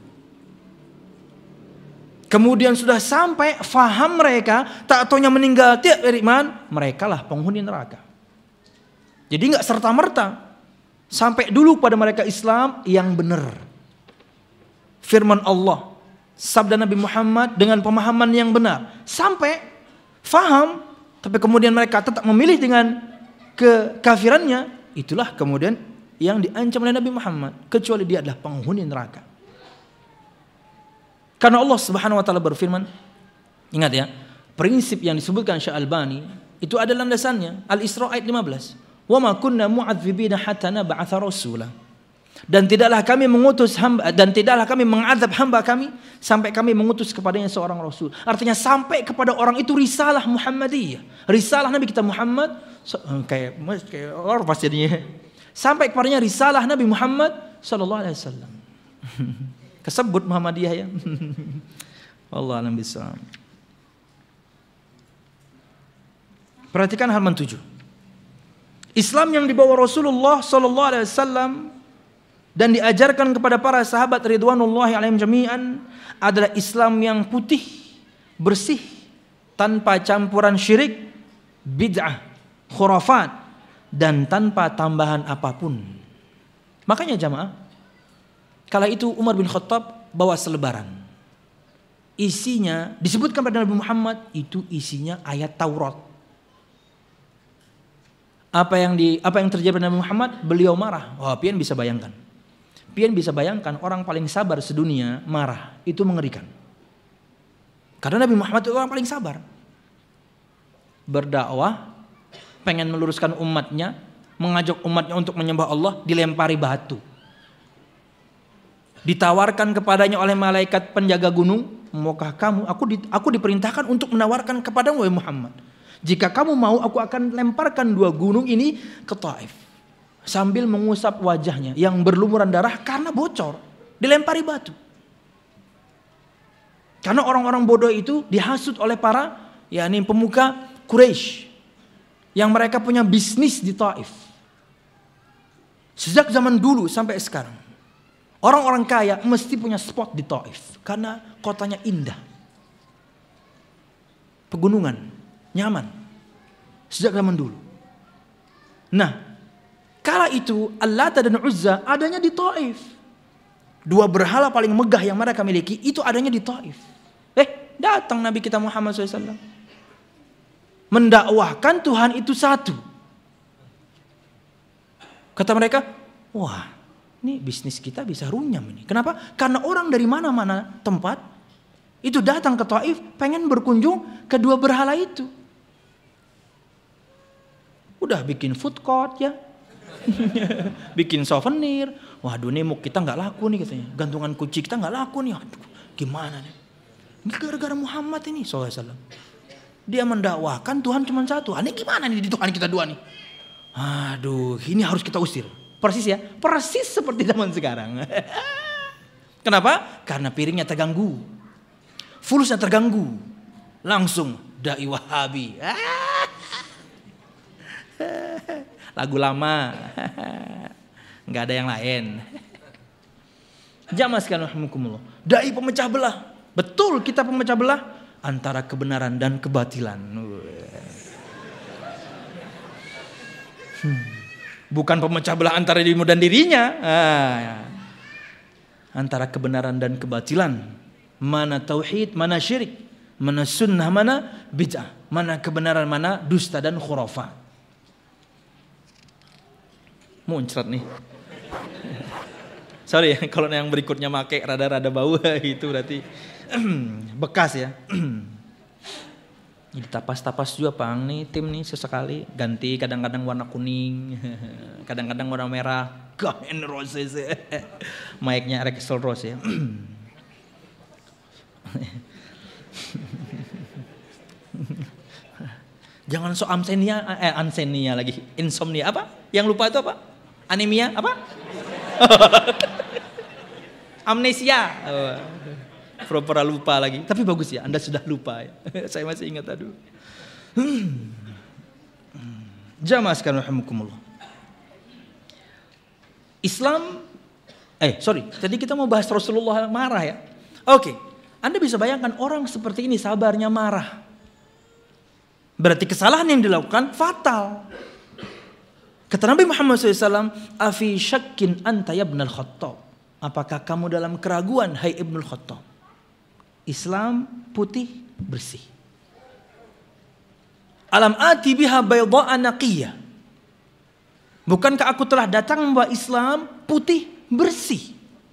Kemudian sudah sampai, faham mereka, tak taunya meninggal tidak beriman, mereka lah penghuni neraka. Jadi enggak serta-merta, sampai dulu pada mereka Islam yang benar. Firman Allah, sabda Nabi Muhammad dengan pemahaman yang benar. Sampai faham, tapi kemudian mereka tetap memilih dengan kekafirannya. Itulah kemudian yang diancam oleh Nabi Muhammad, kecuali dia adalah penghuni neraka. Karena Allah Subhanahu wa taala berfirman, ingat ya, prinsip yang disebutkan Syekh Albani itu ada landasannya, Al-Isra ayat 15. Wa ma kunna mu'adzibina hatta nab'atha rasula. Dan tidaklah kami mengutus hamba, dan tidaklah kami mengazab hamba kami sampai kami mengutus kepadanya seorang rasul. Artinya sampai kepada orang itu risalah Muhammadiyah, risalah Nabi kita Muhammad, kayak orang pasti jadinya. Sampai kepadanya risalah Nabi Muhammad sallallahu alaihi wasallam. Kesebut Muhammadiyah ya. Wallahu a'lam bishawab. Perhatikan halaman 7. Islam yang dibawa Rasulullah sallallahu alaihi wasallam dan diajarkan kepada para sahabat ridwanullahi alaihim jami'an adalah Islam yang putih, bersih, tanpa campuran syirik, bid'ah, khurafat, dan tanpa tambahan apapun. Makanya jamaah, kala itu Umar bin Khattab bawa selebaran. Isinya disebutkan pada Nabi Muhammad, itu isinya ayat Taurat. Apa yang terjadi pada Nabi Muhammad? Beliau marah. Wah, pian bisa bayangkan. Pian bisa bayangkan orang paling sabar sedunia marah, itu mengerikan. Karena Nabi Muhammad itu orang paling sabar. Berdakwah, pengen meluruskan umatnya, mengajak umatnya untuk menyembah Allah, dilempari batu. Ditawarkan kepadanya oleh malaikat penjaga gunung, maukah kamu, aku diperintahkan untuk menawarkan kepadamu wahai Muhammad. Jika kamu mau, aku akan lemparkan 2 gunung ini ke Taif. Sambil mengusap wajahnya yang berlumuran darah karena bocor, dilempari batu. Karena orang-orang bodoh itu dihasut oleh para pemuka Quraisy yang mereka punya bisnis di Taif. Sejak zaman dulu sampai sekarang, orang-orang kaya mesti punya spot di Taif karena kotanya indah, pegunungan, nyaman. Sejak zaman dulu. Nah, kala itu Al-Lata dan Uzza adanya di Taif. Dua berhala paling megah yang mereka miliki itu adanya di Taif. Datang Nabi kita Muhammad SAW mendakwahkan Tuhan itu satu. Kata mereka, wah, ini bisnis kita bisa runyam ini. Kenapa? Karena orang dari mana-mana tempat itu datang ke Taif pengen berkunjung ke dua berhala itu. Udah bikin food court ya. Bikin souvenir. Waduh, nih muk kita nggak laku nih katanya. Gantungan kunci kita nggak laku nih. Aduh, gimana nih? Ini gara-gara Muhammad ini SAW. Dia mendakwahkan Tuhan cuma satu. Ini gimana nih di Tuhan kita dua nih? Aduh, ini harus kita usir. Persis ya, persis seperti zaman sekarang. Kenapa? Karena piringnya terganggu, fulusnya terganggu. Langsung dai Wahabi. Lagu lama. Nggak ada yang lain. Jamaah sekalian rahimakumullah. Dai pemecah belah. Betul, kita pemecah belah antara kebenaran dan kebatilan. Bukan pemecah belah antara dirimu dan dirinya. Antara kebenaran dan kebatilan. Mana tauhid, mana syirik, mana sunnah, mana bid'ah, mana kebenaran, mana dusta dan khurafat. Muncrat nih. Sorry ya, kalau yang berikutnya make rada-rada bau itu berarti bekas ya. Jadi tapas-tapas juga Pang nih tim nih sesekali ganti, kadang-kadang warna kuning, kadang-kadang warna merah. Guns N' Roses. Mic-nya Axl Rose ya. Jangan so ansenia lagi. Insomnia apa? Yang lupa itu apa? Anemia apa? Amnesia. Pura-pura lupa lagi. Tapi bagus ya, Anda sudah lupa ya. Saya masih ingat, aduh. Jamaah sekalian rahimakumullah. Tadi kita mau bahas Rasulullah marah ya. Oke. Anda bisa bayangkan orang seperti ini sabarnya marah. Berarti kesalahan yang dilakukan fatal. Kata Nabi Muhammad SAW, Afi syakkin anta ya ibnul Khattab. Apakah kamu dalam keraguan, hai Ibnul Khattab? Islam putih bersih. Alam ati biha bayda'a naqiyah. Bukankah aku telah datang membawa Islam putih bersih?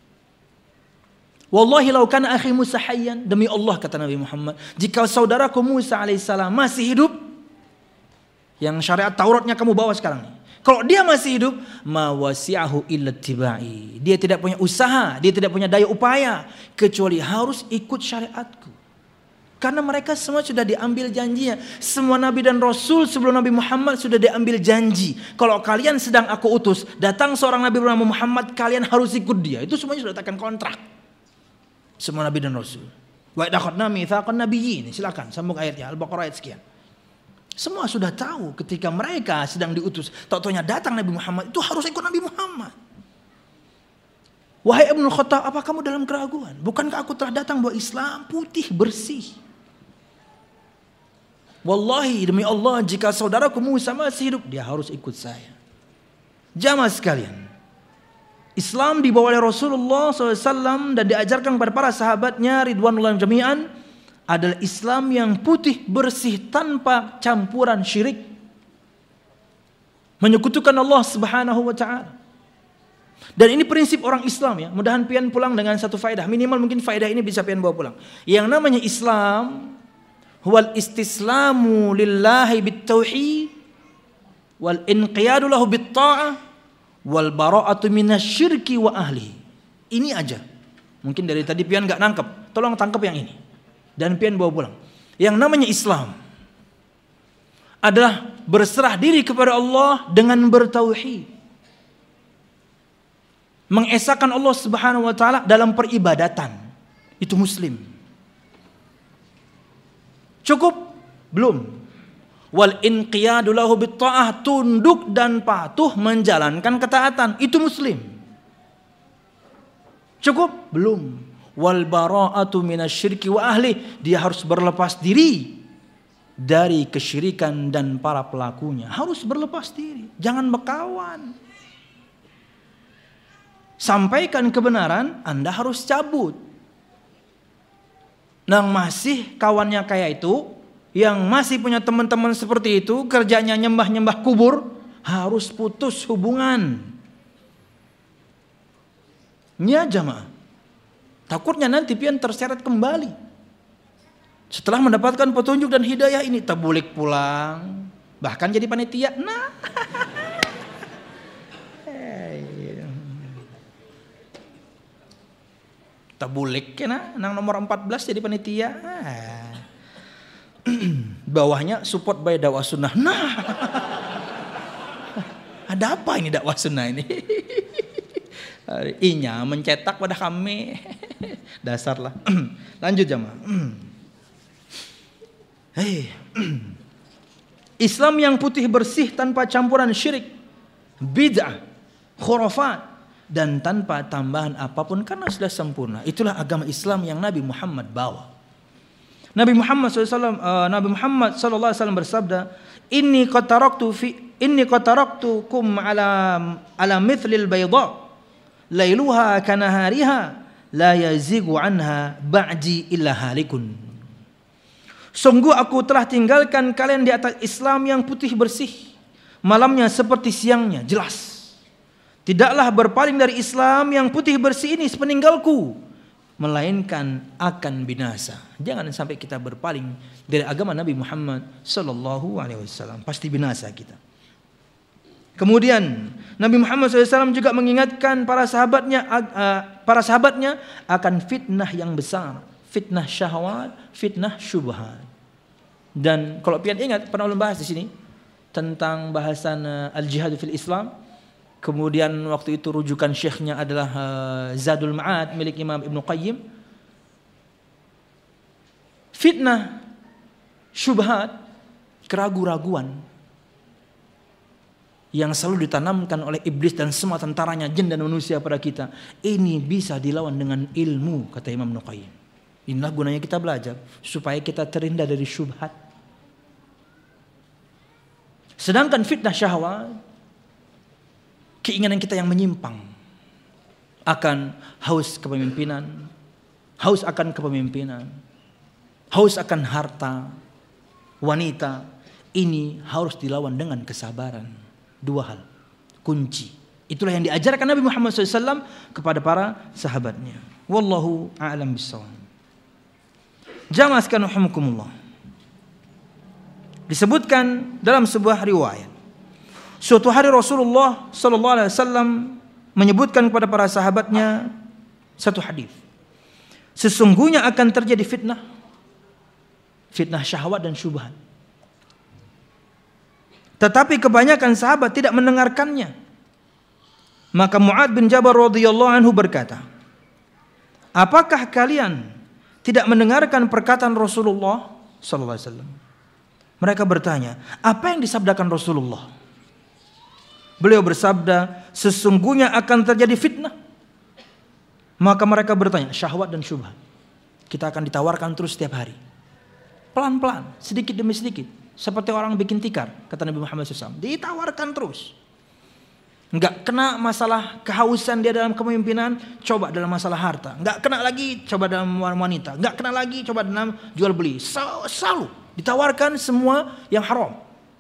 Wallahi law kana akhi Musa hayyan, demi Allah kata Nabi Muhammad, jika saudaraku Musa alaihissalam masih hidup, yang syariat Tauratnya kamu bawa sekarang nih, kalau dia masih hidup, ma wasi'ahu illa tibai. Dia tidak punya usaha, dia tidak punya daya upaya kecuali harus ikut syariatku. Karena mereka semua sudah diambil janjinya. Semua nabi dan rasul sebelum Nabi Muhammad sudah diambil janji. Kalau kalian sedang aku utus, datang seorang nabi bernama Muhammad, kalian harus ikut dia. Itu semuanya sudah letakkan kontrak. Semua nabi dan rasul. Wa idza akhadna mitsaqan nabiyyin. Silakan sambung ayatnya Al-Baqarah ayat sekian. Semua sudah tahu ketika mereka sedang diutus, tok-toknya datang Nabi Muhammad, itu harus ikut Nabi Muhammad. Wahai Ibnul Khattab, apa kamu dalam keraguan? Bukankah aku telah datang bawa Islam putih bersih? Wallahi demi Allah, jika saudaraku Musa masih hidup, dia harus ikut saya. Jamaah sekalian, Islam dibawa oleh Rasulullah SAW dan diajarkan kepada para sahabatnya ridwanullah jami'an adalah Islam yang putih bersih tanpa campuran syirik, menyekutukan Allah Subhanahu wa taala. Dan ini prinsip orang Islam ya. Mudahan pian pulang dengan satu faedah, minimal mungkin faedah ini bisa pian bawa pulang. Yang namanya Islam huwal istislamu lillahi bit-tauhid wal inqiyadu lahu bit-ta'ah wal bara'atu minasyirki wa ahlihi. Ini aja. Mungkin dari tadi pian enggak nangkep. Tolong tangkap yang ini. Dan pian bawa pulang. Yang namanya Islam adalah berserah diri kepada Allah dengan bertauhid. Mengesahkan Allah Subhanahu wa taala dalam peribadatan. Itu muslim. Cukup? Belum. Wal inqiyadu lahu bit-ta'ah, tunduk dan patuh menjalankan ketaatan. Itu muslim. Cukup? Belum. Wal bara'atu minasyirki wa ahli, dia harus berlepas diri dari kesyirikan dan para pelakunya. Harus berlepas diri, jangan berkawan. sampaikan kebenaran, Anda harus cabut. Yang masih kawannya kayak itu, yang masih punya teman-teman seperti itu, kerjanya nyembah-nyembah kubur, harus putus hubungan. Ya jamaah, takutnya nanti pian terseret kembali. Setelah mendapatkan petunjuk dan hidayah ini, tabulik pulang, bahkan jadi panitia. Nah, tabulik kena nang nomor 14 jadi panitia. Bawahnya support by dakwah sunnah. Nah, ada apa ini dakwah sunnah ini? Inya mencetak pada kami. Dasarlah. Lanjut jamaah. Islam yang putih bersih tanpa campuran syirik, bid'ah, khurafat, dan tanpa tambahan apapun karena sudah sempurna. Itulah agama Islam yang Nabi Muhammad bawa. Nabi Muhammad SAW bersabda, Inni qad taraktukum ala mithlil bayda lailuha kanahariha la yazigu anha ba'di illa halikun. Sungguh aku telah tinggalkan kalian di atas Islam yang putih bersih, malamnya seperti siangnya, jelas. Tidaklah berpaling dari Islam yang putih bersih ini sepeninggalku, melainkan akan binasa. Jangan sampai kita berpaling dari agama Nabi Muhammad sallallahu alaihi wasallam, pasti binasa kita. Kemudian Nabi Muhammad SAW juga mengingatkan para sahabatnya akan fitnah yang besar, fitnah syahwat, fitnah syubhat. Dan kalau pian ingat, pernah ulun bahas di sini tentang bahasan al-jihad fil Islam. Kemudian waktu itu rujukan syekhnya adalah Zadul Ma'ad milik Imam Ibn Qayyim. Fitnah, syubhat, keraguan-raguan yang selalu ditanamkan oleh iblis dan semua tentaranya, jin dan manusia pada kita, ini bisa dilawan dengan ilmu, kata Imam Ibn Qayyim. Inilah gunanya kita belajar supaya kita terhindar dari syubhat. Sedangkan fitnah syahwat, keinginan kita yang menyimpang akan haus kepemimpinan, haus akan kepemimpinan, haus akan harta, wanita, ini harus dilawan dengan kesabaran. Dua hal, kunci. Itulah yang diajarkan Nabi Muhammad SAW kepada para sahabatnya. Wallahu a'lam bissawab. Jamaah sekalian rahimakumullah. Disebutkan dalam sebuah riwayat, suatu hari Rasulullah SAW menyebutkan kepada para sahabatnya satu hadis. Sesungguhnya akan terjadi fitnah, fitnah syahwat dan syubhat. Tetapi kebanyakan sahabat tidak mendengarkannya. Maka Mu'ad bin Jabal radhiyallahu anhu berkata, apakah kalian tidak mendengarkan perkataan Rasulullah sallallahu alaihi wasallam? Mereka bertanya, apa yang disabdakan Rasulullah? Beliau bersabda, sesungguhnya akan terjadi fitnah. Maka mereka bertanya, syahwat dan syubhat. Kita akan ditawarkan terus setiap hari. Pelan-pelan, sedikit demi sedikit. Seperti orang bikin tikar, kata Nabi Muhammad SAW. Ditawarkan terus. Enggak kena masalah kehausan dia dalam kepemimpinan, coba dalam masalah harta. Enggak kena lagi, coba dalam wanita. Enggak kena lagi, coba dalam jual beli. Selalu ditawarkan semua yang haram.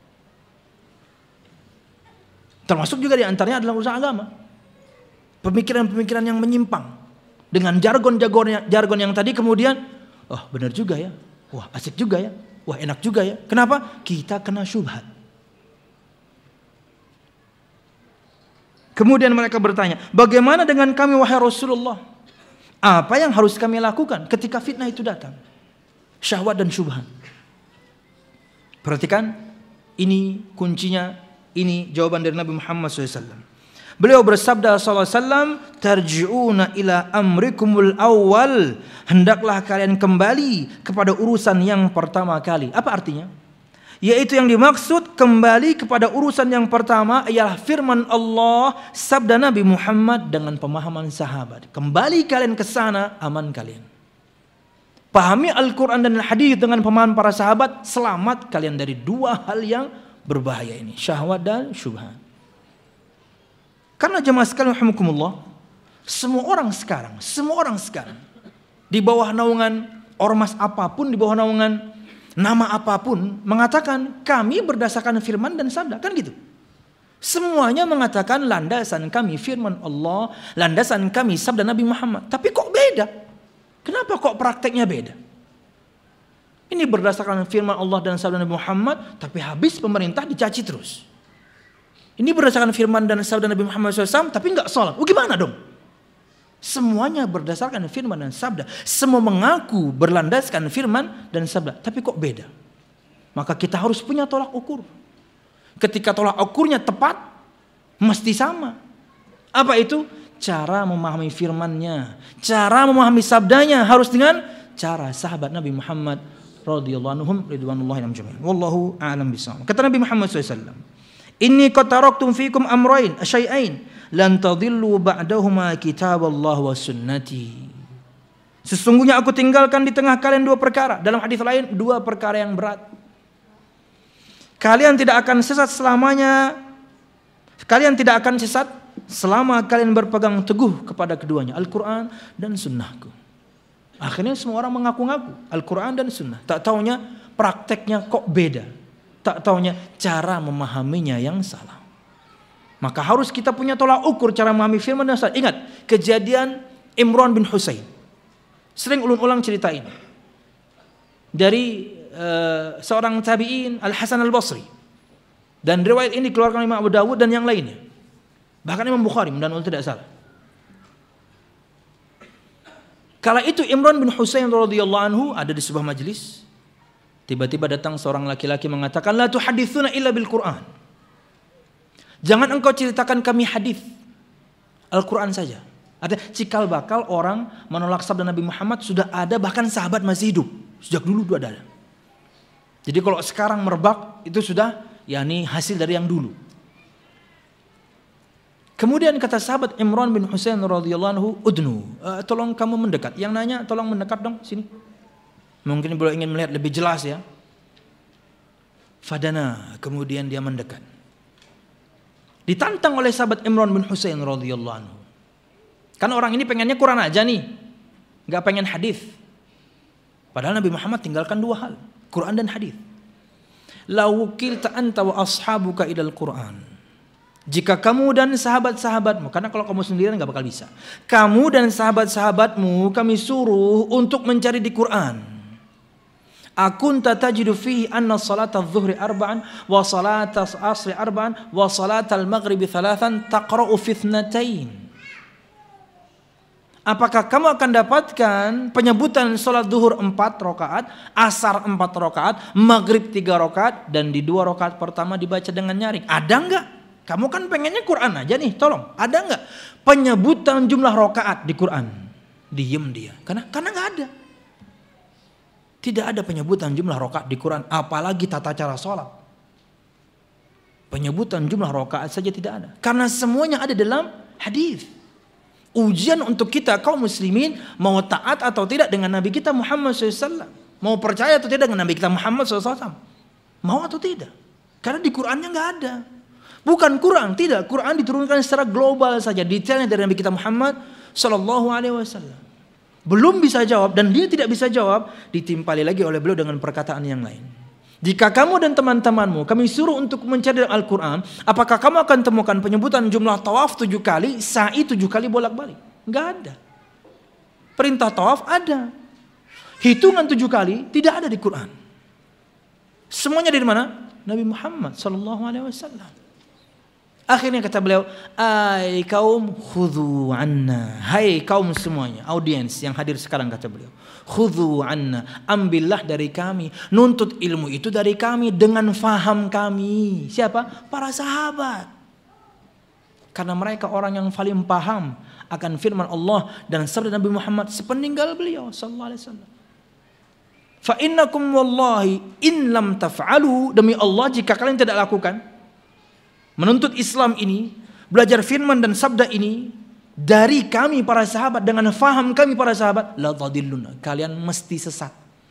Termasuk juga diantaranya adalah urusan agama. Pemikiran-pemikiran yang menyimpang. Dengan jargon yang tadi kemudian, oh benar juga ya. Wah asik juga ya. Wah enak juga ya. Kenapa? Kita kena syubhat. Kemudian mereka bertanya, bagaimana dengan kami wahai Rasulullah? Apa yang harus kami lakukan ketika fitnah itu datang? Syahwat dan syubhat. Perhatikan, ini kuncinya, ini jawaban dari Nabi Muhammad SAW. Beliau bersabda SAW, tarji'una ila amrikumul awal. Hendaklah kalian kembali kepada urusan yang pertama kali. Apa artinya? Yaitu yang dimaksud kembali kepada urusan yang pertama ialah firman Allah, sabda Nabi Muhammad dengan pemahaman sahabat. Kembali kalian ke sana, aman kalian. Pahami Al-Quran dan Al-Hadis dengan pemahaman para sahabat, selamat kalian dari dua hal yang berbahaya ini, syahwat dan syubhat. Karena jemaah sekalian rahimakumullah, Semua orang sekarang di bawah naungan ormas apapun, di bawah naungan nama apapun mengatakan kami berdasarkan firman dan sabda, kan gitu. Semuanya mengatakan landasan kami firman Allah, landasan kami sabda Nabi Muhammad. Tapi kok beda? Kenapa kok prakteknya beda? Ini berdasarkan firman Allah dan sabda Nabi Muhammad, tapi habis pemerintah dicaci terus. Ini berdasarkan firman dan sabda Nabi Muhammad SAW, tapi nggak sholat. Oh gimana dong? Semuanya berdasarkan firman dan sabda. Semua mengaku berlandaskan firman dan sabda, tapi kok beda? Maka kita harus punya tolak ukur. Ketika tolak ukurnya tepat, mesti sama. Apa itu? Cara memahami firmannya, cara memahami sabdanya harus dengan cara sahabat Nabi Muhammad radhiyallahu anhum ridwanullahi alaihim. Wallahu a'lam bishawab. Kata Nabi Muhammad SAW, "Inni qad taraktum fikum amrayn asyai'ain lan tadhillu ba'dahuma kitaballah wa sunnati." Sesungguhnya aku tinggalkan di tengah kalian dua perkara. Dalam hadis lain, dua perkara yang berat. Kalian tidak akan sesat selamanya. Kalian tidak akan sesat selama kalian berpegang teguh kepada keduanya, Al-Quran dan Sunnahku. Akhirnya semua orang mengaku-ngaku Al-Quran dan Sunnah. Tak taunya prakteknya kok beda. Tak taunya cara memahaminya yang salah. Maka harus kita punya tolak ukur cara memahami firman dan sabda. Ingat kejadian Imran bin Husain. Sering ulun-ulang cerita ini. Dari seorang tabi'in Al-Hasan Al-Basri. Dan riwayat ini dikeluarkan Imam Abu Dawud dan yang lainnya. Bahkan Imam Bukhari dan tidak salah. Kala itu Imran bin Husain radhiyallahu anhu ada di sebuah majelis. Tiba-tiba datang seorang laki-laki mengatakan, "La tuhaditsuna illa bil Qur'an." Jangan engkau ceritakan kami hadis. Al-Qur'an saja. Ada cikal bakal orang menolak sabda Nabi Muhammad sudah ada, bahkan sahabat masih hidup. Sejak dulu ada. Jadi kalau sekarang merebak itu sudah yakni hasil dari yang dulu. Kemudian kata sahabat Imran bin Husain radhiyallahu anhu, "Udnu, tolong kamu mendekat." Yang nanya, "Tolong mendekat dong sini." Mungkin beliau ingin melihat lebih jelas ya. Fadana, kemudian dia mendekat. Ditantang oleh sahabat Imran bin Husain radhiyallahu anhu. Kan orang ini pengennya Quran aja nih, nggak pengen hadis. Padahal Nabi Muhammad tinggalkan dua hal, Quran dan hadis. La wukilta anta wa ashabuka ilal Quran. Jika kamu dan sahabat-sahabatmu, karena kalau kamu sendirian nggak bakal bisa. Kamu dan sahabat-sahabatmu kami suruh untuk mencari di Quran. Akunta tajidu fihi anna salat adh-dhuhri arba'an wa salat al-'asri arba'an wa salat al-maghribi thalathan taqra'u fi ithnatain. Apakah kamu akan dapatkan penyebutan sholat duhur 4 rakaat, asar 4 rakaat, maghrib 3 rakaat, dan di 2 rakaat pertama dibaca dengan nyaring? Ada enggak? Kamu kan pengennya Quran aja nih, tolong. Ada enggak penyebutan jumlah rakaat di Quran? Diem dia, karena enggak ada. Tidak ada penyebutan jumlah rakaat di Quran, apalagi tata cara sholat. Penyebutan jumlah rakaat saja tidak ada, karena semuanya ada dalam hadis. Ujian untuk kita kaum muslimin mau taat atau tidak dengan Nabi kita Muhammad SAW. Mau percaya atau tidak dengan Nabi kita Muhammad SAW. Mau atau tidak. Karena di Qurannya nggak ada. Bukan Quran, tidak. Quran diturunkan secara global saja. Detailnya dari Nabi kita Muhammad SAW. Belum bisa jawab dan dia tidak bisa jawab. Ditimpali lagi oleh beliau dengan perkataan yang lain. Jika kamu dan teman-temanmu kami suruh untuk mencari Al-Quran, apakah kamu akan temukan penyebutan jumlah tawaf 7 kali, sa'i 7 kali bolak-balik? Enggak ada. Perintah tawaf ada. Hitungan 7 kali tidak ada di Quran. Semuanya dari mana? Nabi Muhammad SAW. Akhirnya kata beliau, "Ai kaum khudhu anna." Hai kaum semuanya, audiens yang hadir sekarang, kata beliau, "Khudhu anna." Ambillah dari kami. Nuntut ilmu itu dari kami dengan faham kami. Siapa? Para sahabat. Karena mereka orang yang paling paham akan firman Allah dan sabda Nabi Muhammad sepeninggal beliau sallallahu alaihi wasallam. Fa innakum wallahi in lam taf'alu, demi Allah jika kalian tidak lakukan menuntut Islam ini, belajar firman dan sabda ini dari kami para sahabat dengan faham kami para sahabat, la tadilluna, kalian mesti sesat.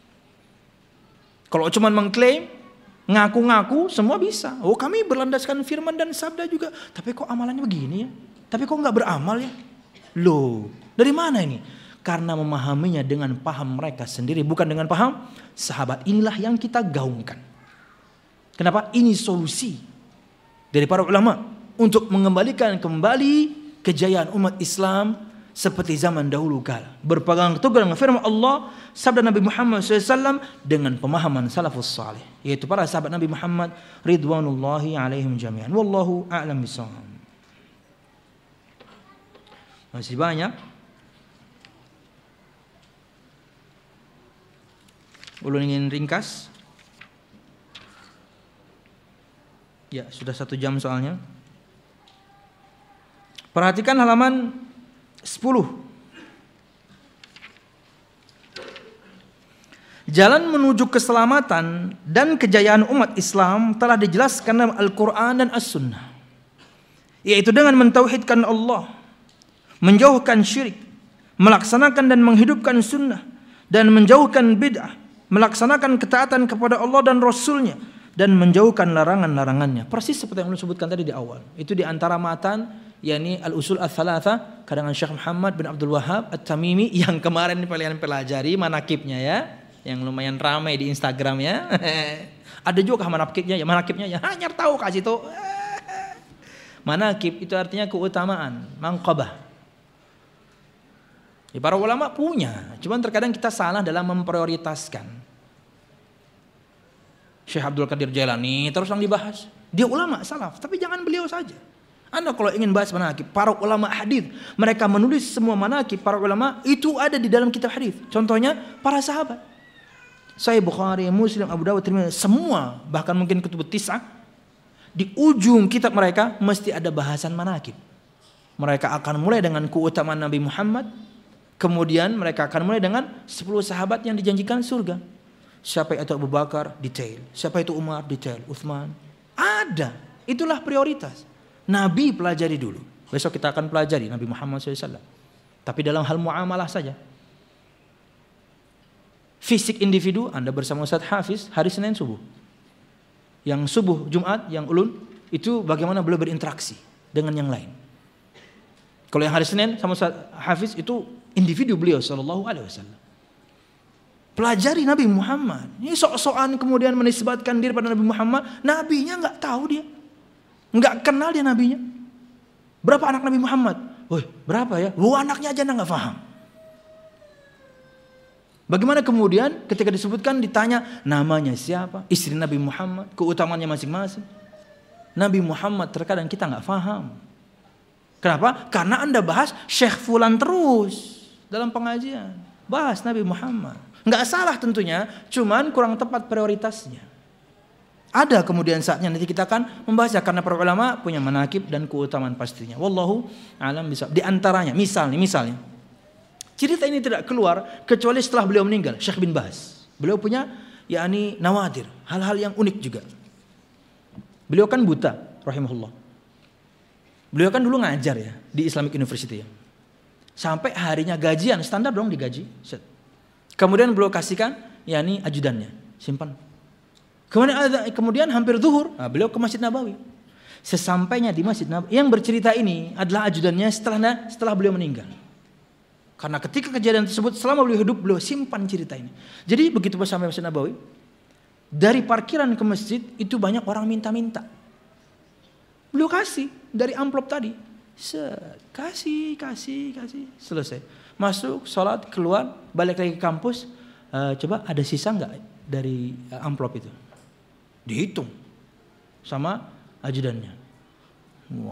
Kalau cuma mengklaim, ngaku-ngaku semua bisa. Oh, kami berlandaskan firman dan sabda juga, tapi kok amalannya begini ya? Tapi kok nggak beramal ya? Loh, dari mana ini? Karena memahaminya dengan paham mereka sendiri, bukan dengan paham sahabat. Inilah yang kita gaungkan. Kenapa? Ini solusi dari para ulama untuk mengembalikan kembali kejayaan umat Islam seperti zaman dahulu kala. Berpegang teguh dengan firman Allah, sabda Nabi Muhammad SAW dengan pemahaman salafus salih, yaitu para sahabat Nabi Muhammad ridwanullahi alaihim jami'an. Wallahu a'lam bishawab. Masih banyak. Ulun ingin ringkas. Ya, sudah 1 jam soalnya. Perhatikan halaman 10. Jalan menuju keselamatan dan kejayaan umat Islam telah dijelaskan dalam Al-Quran dan As-Sunnah, yaitu dengan mentauhidkan Allah, menjauhkan syirik, melaksanakan dan menghidupkan sunnah, dan menjauhkan bid'ah, melaksanakan ketaatan kepada Allah dan Rasulnya, dan menjauhkan larangan-larangannya. Persis seperti yang saya sebutkan tadi di awal. Itu di antara matan, yakni Al-Usul Ats-Tsalatsa karangan Syekh Muhammad bin Abdul Wahhab At-Tamimi yang kemarin kalian pelajari manakibnya ya, yang lumayan ramai di Instagram ya. Ada juga manakibnya ya, hanya tahu kasih itu. Manakib itu artinya keutamaan, manqabah. Ya, para ulama punya, cuman terkadang kita salah dalam memprioritaskan. Syekh Abdul Qadir Jailani terus yang dibahas. Dia ulama salaf, tapi jangan beliau saja. Anda kalau ingin bahas manakib para ulama hadis, mereka menulis semua manakib para ulama itu ada di dalam kitab hadis. Contohnya para sahabat. Sahih Bukhari, Muslim, Abu Dawud, Tirmidzi, semua bahkan mungkin kutub tis'ah, di ujung kitab mereka mesti ada bahasan manakib. Mereka akan mulai dengan keutamaan Nabi Muhammad. Kemudian mereka akan mulai dengan 10 sahabat yang dijanjikan surga. Siapa itu Abu Bakar? Detail. Siapa itu Umar? Detail. Uthman? Ada. Itulah prioritas. Nabi pelajari dulu. Besok kita akan pelajari Nabi Muhammad SAW. Tapi dalam hal muamalah saja. Fisik individu, Anda bersama Ustaz Hafiz hari Senin subuh. Yang subuh Jumat, yang ulun, itu bagaimana beliau berinteraksi dengan yang lain. Kalau yang hari Senin sama Ustaz Hafiz itu individu beliau sallallahu alaihi wasallam. Pelajari Nabi Muhammad. Ini sok-sokan kemudian menisbatkan diri pada Nabi Muhammad, nabinya enggak tahu dia. Enggak kenal dia nabinya. Berapa anak Nabi Muhammad? Woi, berapa ya? Anaknya aja enggak paham. Bagaimana kemudian ketika disebutkan ditanya namanya siapa? Istri Nabi Muhammad, keutamaannya masing-masing. Nabi Muhammad terkadang kita enggak paham. Kenapa? Karena Anda bahas Syekh Fulan terus dalam pengajian. Bahas Nabi Muhammad. Enggak salah tentunya, cuman kurang tepat prioritasnya. Ada kemudian saatnya nanti kita akan membahasnya karena para ulama punya manakib dan keutamaan pastinya. Wallahu a'lam bishawab. Di antaranya misalnya cerita ini tidak keluar kecuali setelah beliau meninggal, Syekh bin Baz. Beliau punya yakni nawadir, hal-hal yang unik juga. Beliau kan buta rahimahullah. Beliau kan dulu ngajar ya di Islamic University ya. Sampai harinya gajian, standar dong digaji. Kemudian beliau kasihkan yakni ajudannya, simpan. Kemudian hampir zuhur, beliau ke Masjid Nabawi. Sesampainya di Masjid Nabawi, yang bercerita ini adalah ajudannya setelah beliau meninggal. Karena ketika kejadian tersebut selama beliau hidup, beliau simpan cerita ini. Jadi begitu sampai Masjid Nabawi, dari parkiran ke masjid itu banyak orang minta-minta. Beliau kasih dari amplop tadi. Kasih. Selesai. Masuk, sholat, keluar, balik lagi ke kampus. Coba ada sisa nggak dari amplop itu? Dihitung sama ajudannya. Wow.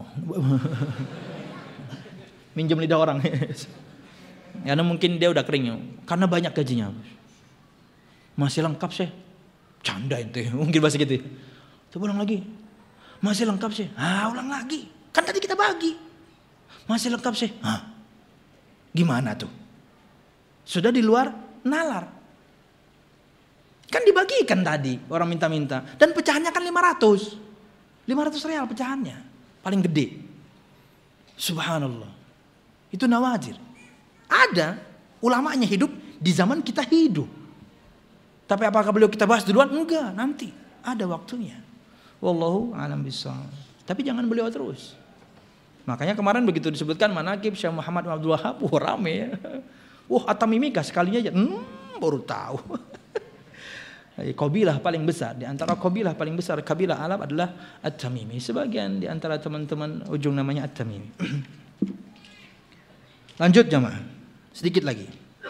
Minjem lidah orang. Karena mungkin dia udah kering. Karena banyak gajinya. Masih lengkap sih. Canda ente. Mungkin bahasa gitu. Coba ulang lagi. Masih lengkap sih. Ulang lagi. Kan tadi kita bagi. Masih lengkap sih. Gimana tuh? Sudah di luar nalar. Kan dibagikan tadi orang minta-minta. Dan pecahannya kan 500 real pecahannya. Paling gede. Subhanallah. Itu nawajir. Ada ulamanya hidup di zaman kita hidup. Tapi apakah beliau kita bahas duluan? Enggak, nanti ada waktunya. Wallahu a'lam bishawab. Tapi jangan beliau terus. Makanya kemarin begitu disebutkan manaqib Syekh Muhammad bin Abdul Wahhab, rame ya. At-Tamimi sekalinya aja, baru tahu. Qabilah paling besar, di antara qabilah paling besar kabilah Arab adalah At-Tamimi. Sebagian di antara teman-teman ujung namanya At-Tamimi. Lanjut jamaah, sedikit lagi.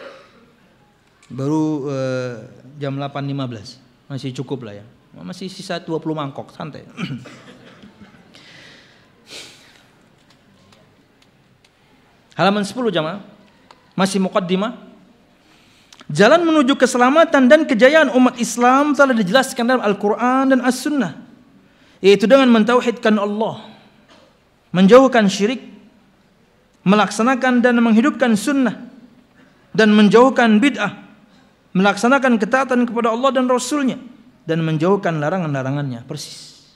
Baru jam 8.15, masih cukup lah ya. Masih sisa 20 mangkok, santai. Halaman 10 jamaah, masih muqaddimah. Jalan menuju keselamatan dan kejayaan umat Islam telah dijelaskan dalam Al-Quran dan As-Sunnah, yaitu dengan mentauhidkan Allah, menjauhkan syirik, melaksanakan dan menghidupkan sunnah, dan menjauhkan bid'ah, melaksanakan ketaatan kepada Allah dan Rasulnya, dan menjauhkan larangan-larangannya. Persis.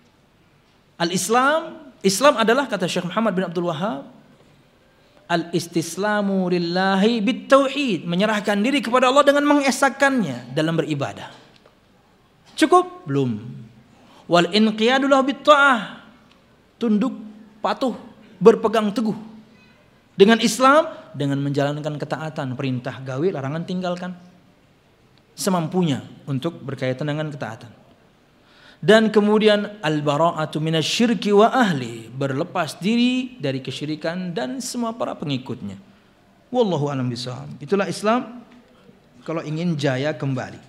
Islam adalah, kata Syekh Muhammad bin Abdul Wahhab, al-istislamu lillahi bit-tauhid, menyerahkan diri kepada Allah dengan mengesahkannya dalam beribadah. Cukup? Belum. Wal inqiyadu lahu bit-ta'ah, tunduk, patuh, berpegang teguh dengan Islam, dengan menjalankan ketaatan, perintah gawe, larangan tinggalkan, semampunya untuk berkaitan dengan ketaatan. Dan kemudian al-bara'atu minasyirki wa ahli, berlepas diri dari kesyirikan dan semua para pengikutnya. Wallahu a'lam bishawab. Itulah Islam kalau ingin jaya kembali.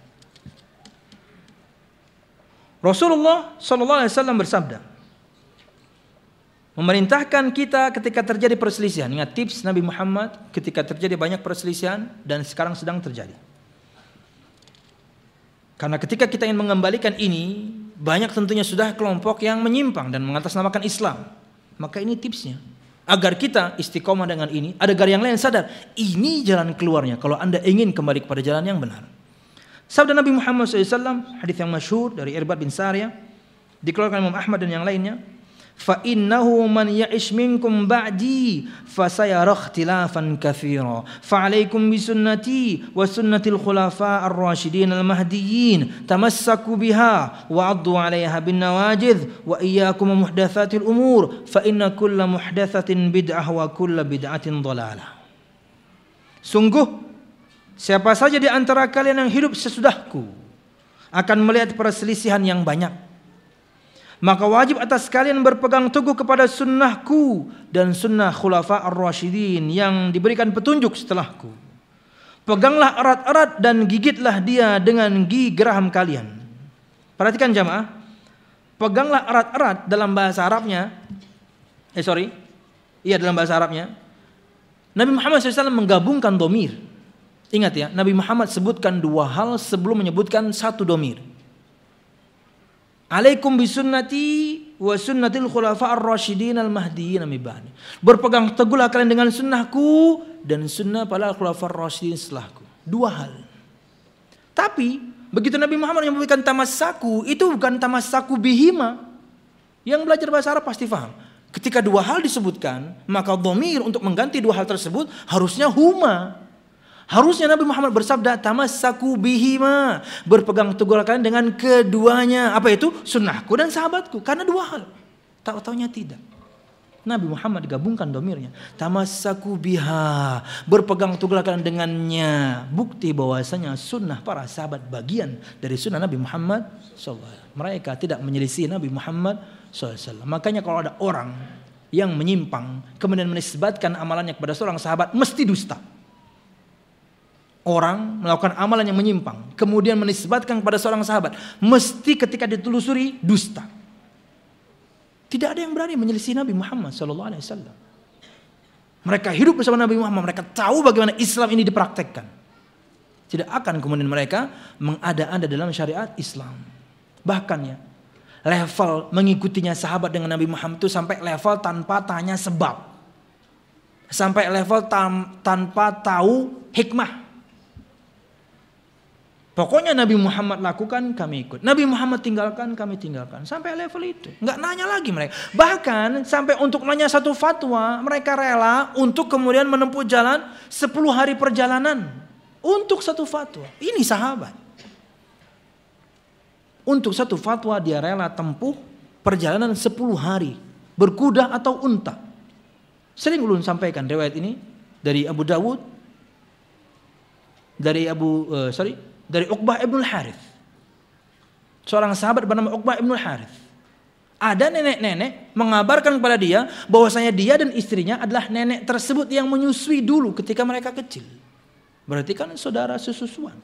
Rasulullah sallallahu alaihi wasallam bersabda, memerintahkan kita ketika terjadi perselisihan. Ingat tips Nabi Muhammad ketika terjadi banyak perselisihan, dan sekarang sedang terjadi. Karena ketika kita ingin mengembalikan ini, banyak tentunya sudah kelompok yang menyimpang dan mengatasnamakan Islam. Maka ini tipsnya. Agar kita istiqomah dengan ini, agar yang lain sadar, ini jalan keluarnya kalau Anda ingin kembali kepada jalan yang benar. Sabda Nabi Muhammad SAW, hadis yang masyhur dari Irbad bin Sariyah, dikeluarkan Imam Ahmad dan yang lainnya. فَإِنَّهُ مَنْ يَعِشْ مِنْكُمْ بَعْدِي فَسَيَرَى اخْتِلَافًا كَثِيرًا فَعَلَيْكُمْ بِسُنَّتِي وَسُنَّةِ الْخُلَفَاءِ الرَّاشِدِينَ الْمَهْدِيِّينَ تَمَسَّكُوا بِهَا وَعَضُّوا عَلَيْهَا بِالنَّوَاجِذِ وَإِيَّاكُمْ وَمُحْدَثَاتِ الْأُمُورِ فَإِنَّ كُلَّ مُحْدَثَةٍ بِدْعَةٍ وَكُلَّ بِدْعَةٍ ضَلَالَةٍ. Sungguh siapa saja di antara kalian yang hidup sesudahku akan melihat perselisihan yang banyak, maka wajib atas kalian berpegang teguh kepada sunnahku dan sunnah khulafa ar-rasyidin yang diberikan petunjuk setelahku. Peganglah erat-erat dan gigitlah dia dengan gigi geraham kalian. Perhatikan jamaah, peganglah erat-erat dalam bahasa Arabnya, dalam bahasa Arabnya, Nabi Muhammad SAW menggabungkan domir. Ingat ya, Nabi Muhammad sebutkan dua hal sebelum menyebutkan satu domir. Alaikum bisunnati wa sunnatil khulafa ar-rasyidin al-mahdiyyin min ba'di. Berpegang teguhlah kalian dengan sunnahku dan sunnah para khulafa ar-rasyidin setelahku. Dua hal. Tapi begitu Nabi Muhammad yang memberikan tamassaku, itu bukan tamassaku bihima. Yang belajar bahasa Arab pasti paham. Ketika dua hal disebutkan, maka dhamir untuk mengganti dua hal tersebut harusnya huma. Harusnya Nabi Muhammad bersabda tamassaku bihima, berpegang teguhlah kalian dengan keduanya. Apa itu? Sunnahku dan sahabatku. Karena dua hal. Tahu-taunya tidak. Nabi Muhammad digabungkan domirnya. Tamassaku biha, berpegang teguhlah kalian dengannya. Bukti bahwasanya sunnah para sahabat bagian dari sunnah Nabi Muhammad SAW. Mereka tidak menyelisih Nabi Muhammad SAW. Makanya kalau ada orang yang menyimpang kemudian menisbatkan amalannya kepada seorang sahabat, mesti dusta. Orang melakukan amalan yang menyimpang kemudian menisbatkan kepada seorang sahabat, mesti ketika ditelusuri dusta. Tidak ada yang berani menyelisih Nabi Muhammad SAW. Mereka hidup bersama Nabi Muhammad, mereka tahu bagaimana Islam ini dipraktekkan. Tidak akan kemudian mereka mengada-ada dalam syariat Islam. Bahkan ya, level mengikutinya sahabat dengan Nabi Muhammad itu sampai level tanpa tanya sebab, sampai level tanpa tahu hikmah. Pokoknya Nabi Muhammad lakukan, kami ikut. Nabi Muhammad tinggalkan, kami tinggalkan. Sampai level itu. Nggak nanya lagi mereka. Bahkan sampai untuk nanya satu fatwa, mereka rela untuk kemudian menempuh jalan 10 hari perjalanan. Untuk satu fatwa. Ini sahabat. Untuk satu fatwa dia rela tempuh perjalanan 10 hari. Berkuda atau unta. Sering ulun sampaikan riwayat ini dari Abu Dawud, dari Uqbah ibn al-Harith. Seorang sahabat bernama Uqbah ibn al-Harith. Ada nenek-nenek mengabarkan kepada dia bahwasanya dia dan istrinya adalah nenek tersebut yang menyusui dulu ketika mereka kecil. Berarti kan saudara sesusuan.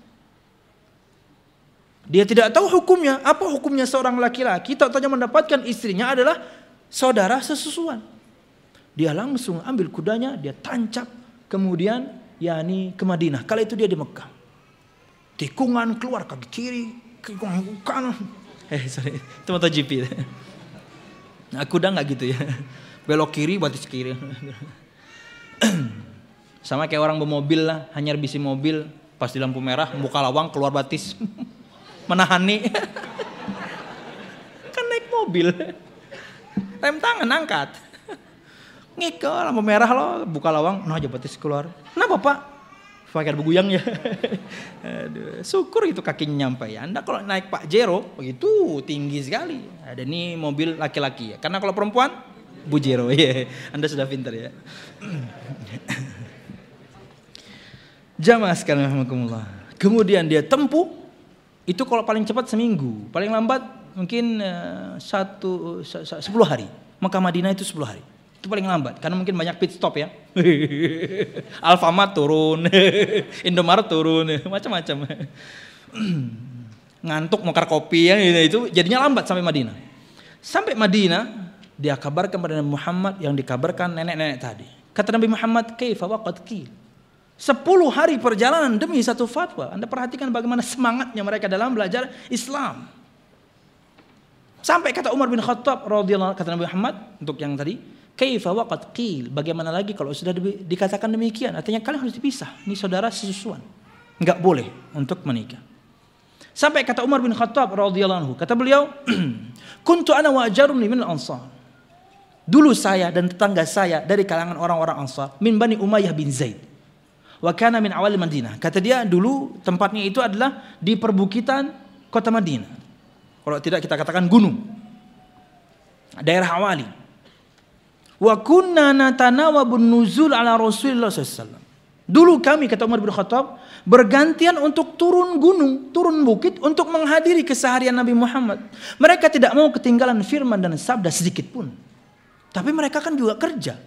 Dia tidak tahu hukumnya. Apa hukumnya seorang laki-laki tak-tanya mendapatkan istrinya adalah saudara sesusuan. Dia langsung ambil kudanya, dia tancap, kemudian ke Madinah. Kala itu dia di Mekah. Tikungan keluar kaki kiri, tikungan kanan. Sorry, itu MotoGP. Nah, kuda nggak gitu ya. Belok kiri, batis kiri. Sama kayak orang bermobil lah, hanya bisi mobil, pas di lampu merah, buka lawang, keluar batis. Menahani. Kan naik mobil. Rem tangan angkat. Ngike lampu merah lo, buka lawang, aja batis keluar. Kenapa Pak? Pakai beguyang ya. Aduh, syukur itu kakinya nyampe ya. Anda kalau naik Pak Jero begitu tinggi sekali. Ada nih mobil laki-laki ya. Karena kalau perempuan Bu Jero ya. Anda sudah pintar ya. Jamaah sekalian rahimakumullah. Kemudian dia tempuh itu kalau paling cepat seminggu, paling lambat mungkin 10 hari. Mekah Madinah itu 10 hari. Itu paling lambat karena mungkin banyak pit stop ya. Alfamart turun, Indomaret turun, macam-macam. Ngantuk mokar kopi ya, itu jadinya lambat sampai Madinah. Sampai Madinah dia kabarkan kepada Nabi Muhammad yang dikabarkan nenek-nenek tadi. Kata Nabi Muhammad, "Kaifa waqad qil?" 10 hari perjalanan demi satu fatwa. Anda perhatikan bagaimana semangatnya mereka dalam belajar Islam. Sampai kata Umar bin Khattab radhiyallahu, kata Nabi Muhammad untuk yang tadi, "Kaifa waqad qil?" Bagaimana lagi kalau sudah dikatakan demikian? Artinya kalian harus dipisah. Ini saudara sesusuan. Enggak boleh untuk menikah. Sampai kata Umar bin Khattab radhiyallahu anhu, kata beliau, "Kuntu ana wa ajaruni min al-Ansar." Dulu saya dan tetangga saya dari kalangan orang-orang Ansar, min Bani Umayyah bin Zaid. Wa kana min awal Madinah. Kata dia dulu tempatnya itu adalah di perbukitan kota Madinah. Kalau tidak kita katakan gunung. Daerah awali. Wa kunna natanawabun nuzul ala Rasulullah SAW. Dulu kami, kata Umar bin Khattab, bergantian untuk turun gunung, turun bukit untuk menghadiri keseharian Nabi Muhammad. Mereka tidak mau ketinggalan firman dan sabda sedikit pun. Tapi mereka kan juga kerja.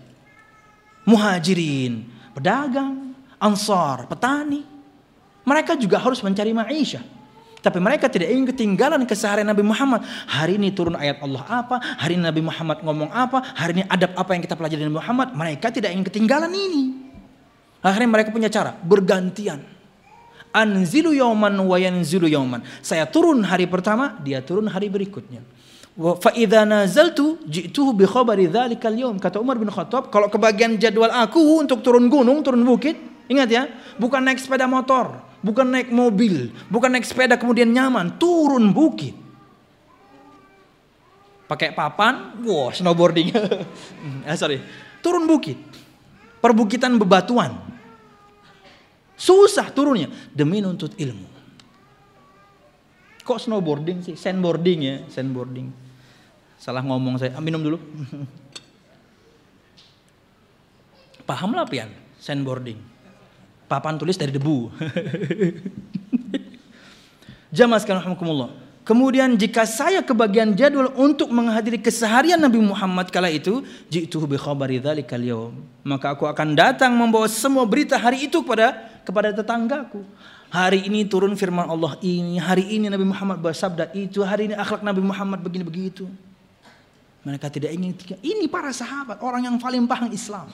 Muhajirin, pedagang, Ansar, petani. Mereka juga harus mencari ma'isyah. Tapi mereka tidak ingin ketinggalan keseharian Nabi Muhammad. Hari ini turun ayat Allah apa, hari ini Nabi Muhammad ngomong apa, hari ini adab apa yang kita pelajari dari Nabi Muhammad. Mereka tidak ingin ketinggalan ini. Akhirnya mereka punya cara, bergantian. Anzilu yauman wa yanzilu yauman. Saya turun hari pertama, dia turun hari berikutnya. Fa idza nazaltu ji'tuhu bi khabari dzalikal yaum. Kata Umar bin Khattab, kalau kebagian jadwal aku untuk turun gunung, turun bukit, ingat ya, bukan naik sepeda motor, bukan naik mobil, bukan naik sepeda kemudian nyaman, turun bukit. Pakai papan, wow, snowboarding. Turun bukit. Perbukitan bebatuan. Susah turunnya demi nuntut ilmu. Kok snowboarding sih? Sandboarding ya, sandboarding. Salah ngomong saya. Minum dulu. Paham lah pian, sandboarding. Papan tulis dari debu. Jamaah sekalian rahimakumullah. Kemudian jika saya kebagian jadwal untuk menghadiri keseharian Nabi Muhammad kala itu, ji'tuhu bi khabari dzalikal yaum. Maka aku akan datang membawa semua berita hari itu kepada tetanggaku. Hari ini turun firman Allah ini, hari ini Nabi Muhammad bersabda itu, hari ini akhlak Nabi Muhammad begini begitu. Mereka tidak ingin. Ini para sahabat, orang yang paling paham Islam.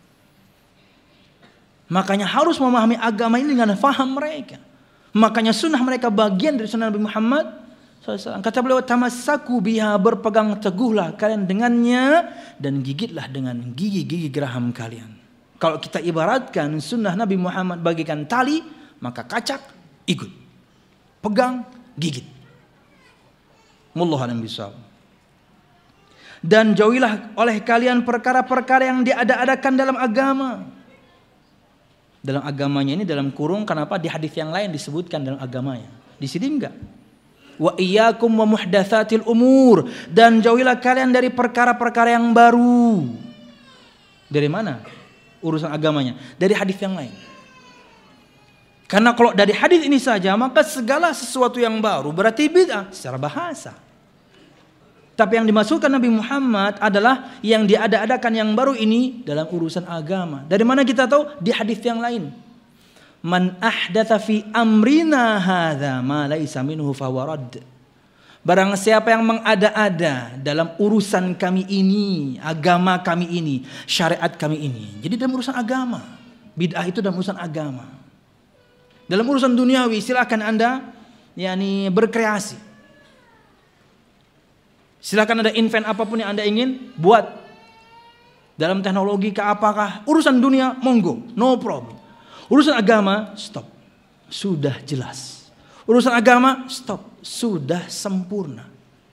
Makanya harus memahami agama ini dengan faham mereka. Makanya sunnah mereka bagian dari sunnah Nabi Muhammad SAW. Kata beliau, tamassaku biha, berpegang teguhlah kalian dengannya dan gigitlah dengan gigi-gigi geraham kalian. Kalau kita ibaratkan sunnah Nabi Muhammad bagikan tali, maka kacak ikut, pegang, gigit. Wallahu a'lam bishawab. Dan jauhilah oleh kalian perkara-perkara yang diada-adakan dalam agama. Dalam agamanya ini dalam kurung, kenapa di hadis yang lain disebutkan dalam agamanya? Di sini enggak. Wa iyyakum wa muhdatsatil umur, dan jauhilah kalian dari perkara-perkara yang baru. Dari mana urusan agamanya? Dari hadis yang lain. Karena kalau dari hadis ini saja, maka segala sesuatu yang baru berarti bid'ah secara bahasa. Tapi yang dimaksudkan Nabi Muhammad adalah yang diada-adakan yang baru ini dalam urusan agama. Dari mana kita tahu? Di hadis yang lain. Man ahdatsa fi amrina hadza ma laisa minhu fawarad. Barang siapa yang mengada-ada dalam urusan kami ini, agama kami ini, syariat kami ini. Jadi dalam urusan agama. Bid'ah itu dalam urusan agama. Dalam urusan duniawi silakan Anda berkreasi. Silakan ada invent apapun yang Anda ingin buat. Dalam teknologi ke apakah, urusan dunia monggo, no problem. Urusan agama stop. Sudah jelas. Urusan agama stop, sudah sempurna.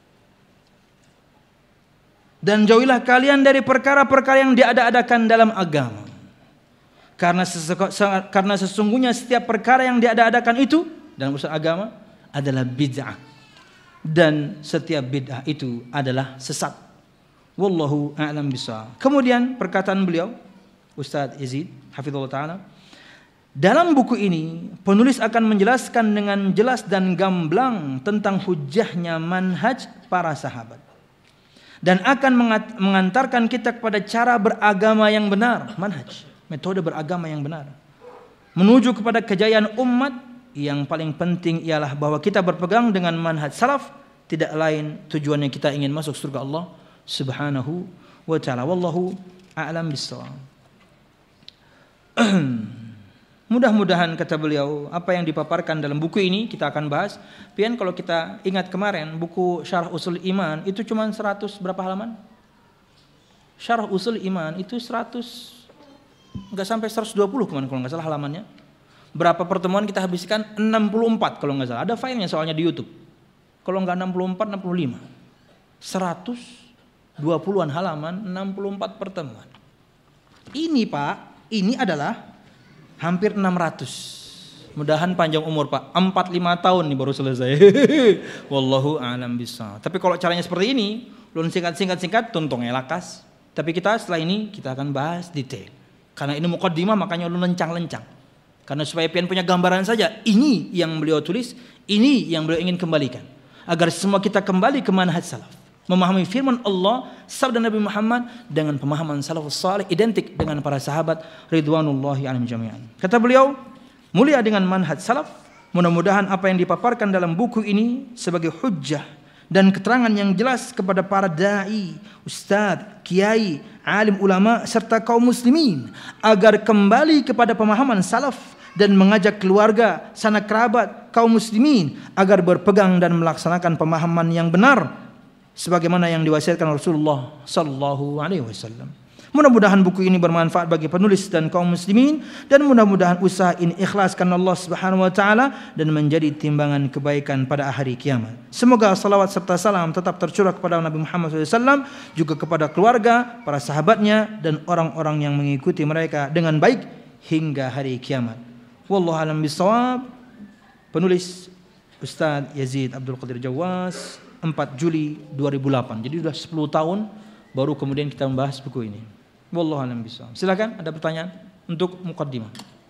Dan jauhilah kalian dari perkara-perkara yang diada-adakan dalam agama. Karena sesungguhnya setiap perkara yang diada-adakan itu dalam urusan agama adalah bid'ah. Dan setiap bid'ah itu adalah sesat. Wallahu a'lam bishawab. Kemudian perkataan beliau, Ustaz Yazid hafizallahu taala, dalam buku ini penulis akan menjelaskan dengan jelas dan gamblang tentang hujjahnya manhaj para sahabat dan akan mengantarkan kita kepada cara beragama yang benar, manhaj, metode beragama yang benar, menuju kepada kejayaan umat. Yang paling penting ialah bahwa kita berpegang dengan manhaj salaf, tidak lain tujuannya kita ingin masuk surga Allah Subhanahu wa taala. Wallahu a'lam bishawab. Mudah-mudahan kata beliau apa yang dipaparkan dalam buku ini kita akan bahas. Pian kalau kita ingat kemarin buku Syarah Usul Iman itu cuma 100 berapa halaman? Syarah Usul Iman itu 100 enggak sampai 120 kemarin kalau enggak salah halamannya. Berapa pertemuan kita habiskan? 64 kalau enggak salah. Ada filenya soalnya di YouTube. Kalau enggak 64, 65. 120-an halaman, 64 pertemuan. Ini Pak, ini adalah hampir 600. Mudahan panjang umur Pak. 4-5 tahun nih baru selesai. Wallahu a'lam bishawab. Tapi kalau caranya seperti ini, ulun singkat-singkat, tuntungnya lakas. Tapi kita setelah ini kita akan bahas detail. Karena ini muqaddimah makanya ulun lencang-lencang. Karena supaya pian punya gambaran saja, ini yang beliau tulis, ini yang beliau ingin kembalikan. Agar semua kita kembali ke manhaj salaf. Memahami firman Allah, sabda Nabi Muhammad dengan pemahaman salafus salih identik dengan para sahabat ridwanullahi alaihim jami'an. Kata beliau, mulia dengan manhaj salaf. Mudah-mudahan apa yang dipaparkan dalam buku ini sebagai hujjah dan keterangan yang jelas kepada para dai, ustadz, kiai, alim ulama serta kaum muslimin agar kembali kepada pemahaman salaf dan mengajak keluarga, sanak kerabat, kaum muslimin agar berpegang dan melaksanakan pemahaman yang benar sebagaimana yang diwasiatkan Rasulullah sallallahu alaihi wasallam. Mudah-mudahan buku ini bermanfaat bagi penulis dan kaum muslimin dan mudah-mudahan usaha ini ikhlas karena Allah Subhanahu wa taala dan menjadi timbangan kebaikan pada hari kiamat. Semoga salawat serta salam tetap tercurah kepada Nabi Muhammad SAW, juga kepada keluarga, para sahabatnya dan orang-orang yang mengikuti mereka dengan baik hingga hari kiamat. Wallahu a'lam bishawab. Penulis Ustaz Yazid Abdul Qadir Jawas, 4 Juli 2008. Jadi sudah 10 tahun baru kemudian kita membahas buku ini. Wallahu a'lam bishawab. Silakan ada pertanyaan untuk muqaddimah.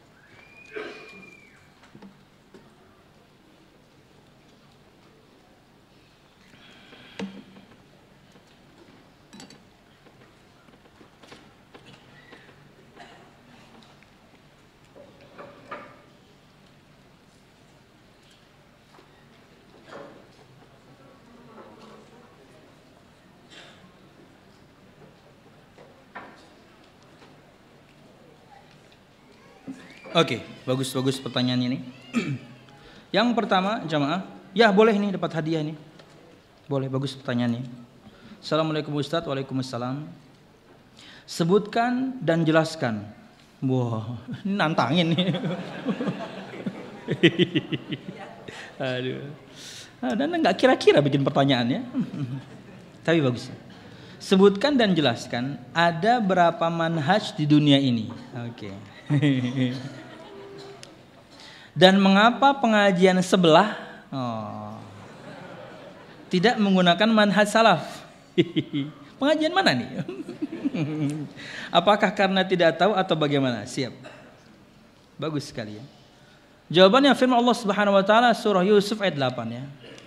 Oke, bagus pertanyaan ini. Yang pertama, jamaah, ya boleh nih dapat hadiah nih. Boleh, bagus pertanyaannya. Assalamualaikum Ustaz, waalaikumsalam. Sebutkan dan jelaskan. Wah, ini nantangin nih. Aduh. Dan nggak kira-kira bikin pertanyaannya. Tapi bagus. Sebutkan dan jelaskan ada berapa manhaj di dunia ini. Oke. Dan mengapa pengajian sebelah tidak menggunakan manhaj salaf? Pengajian mana nih? Apakah karena tidak tahu atau bagaimana? Siap. Bagus sekali ya. Jawabannya firman Allah Subhanahu wa taala surah Yusuf ayat 8 ya.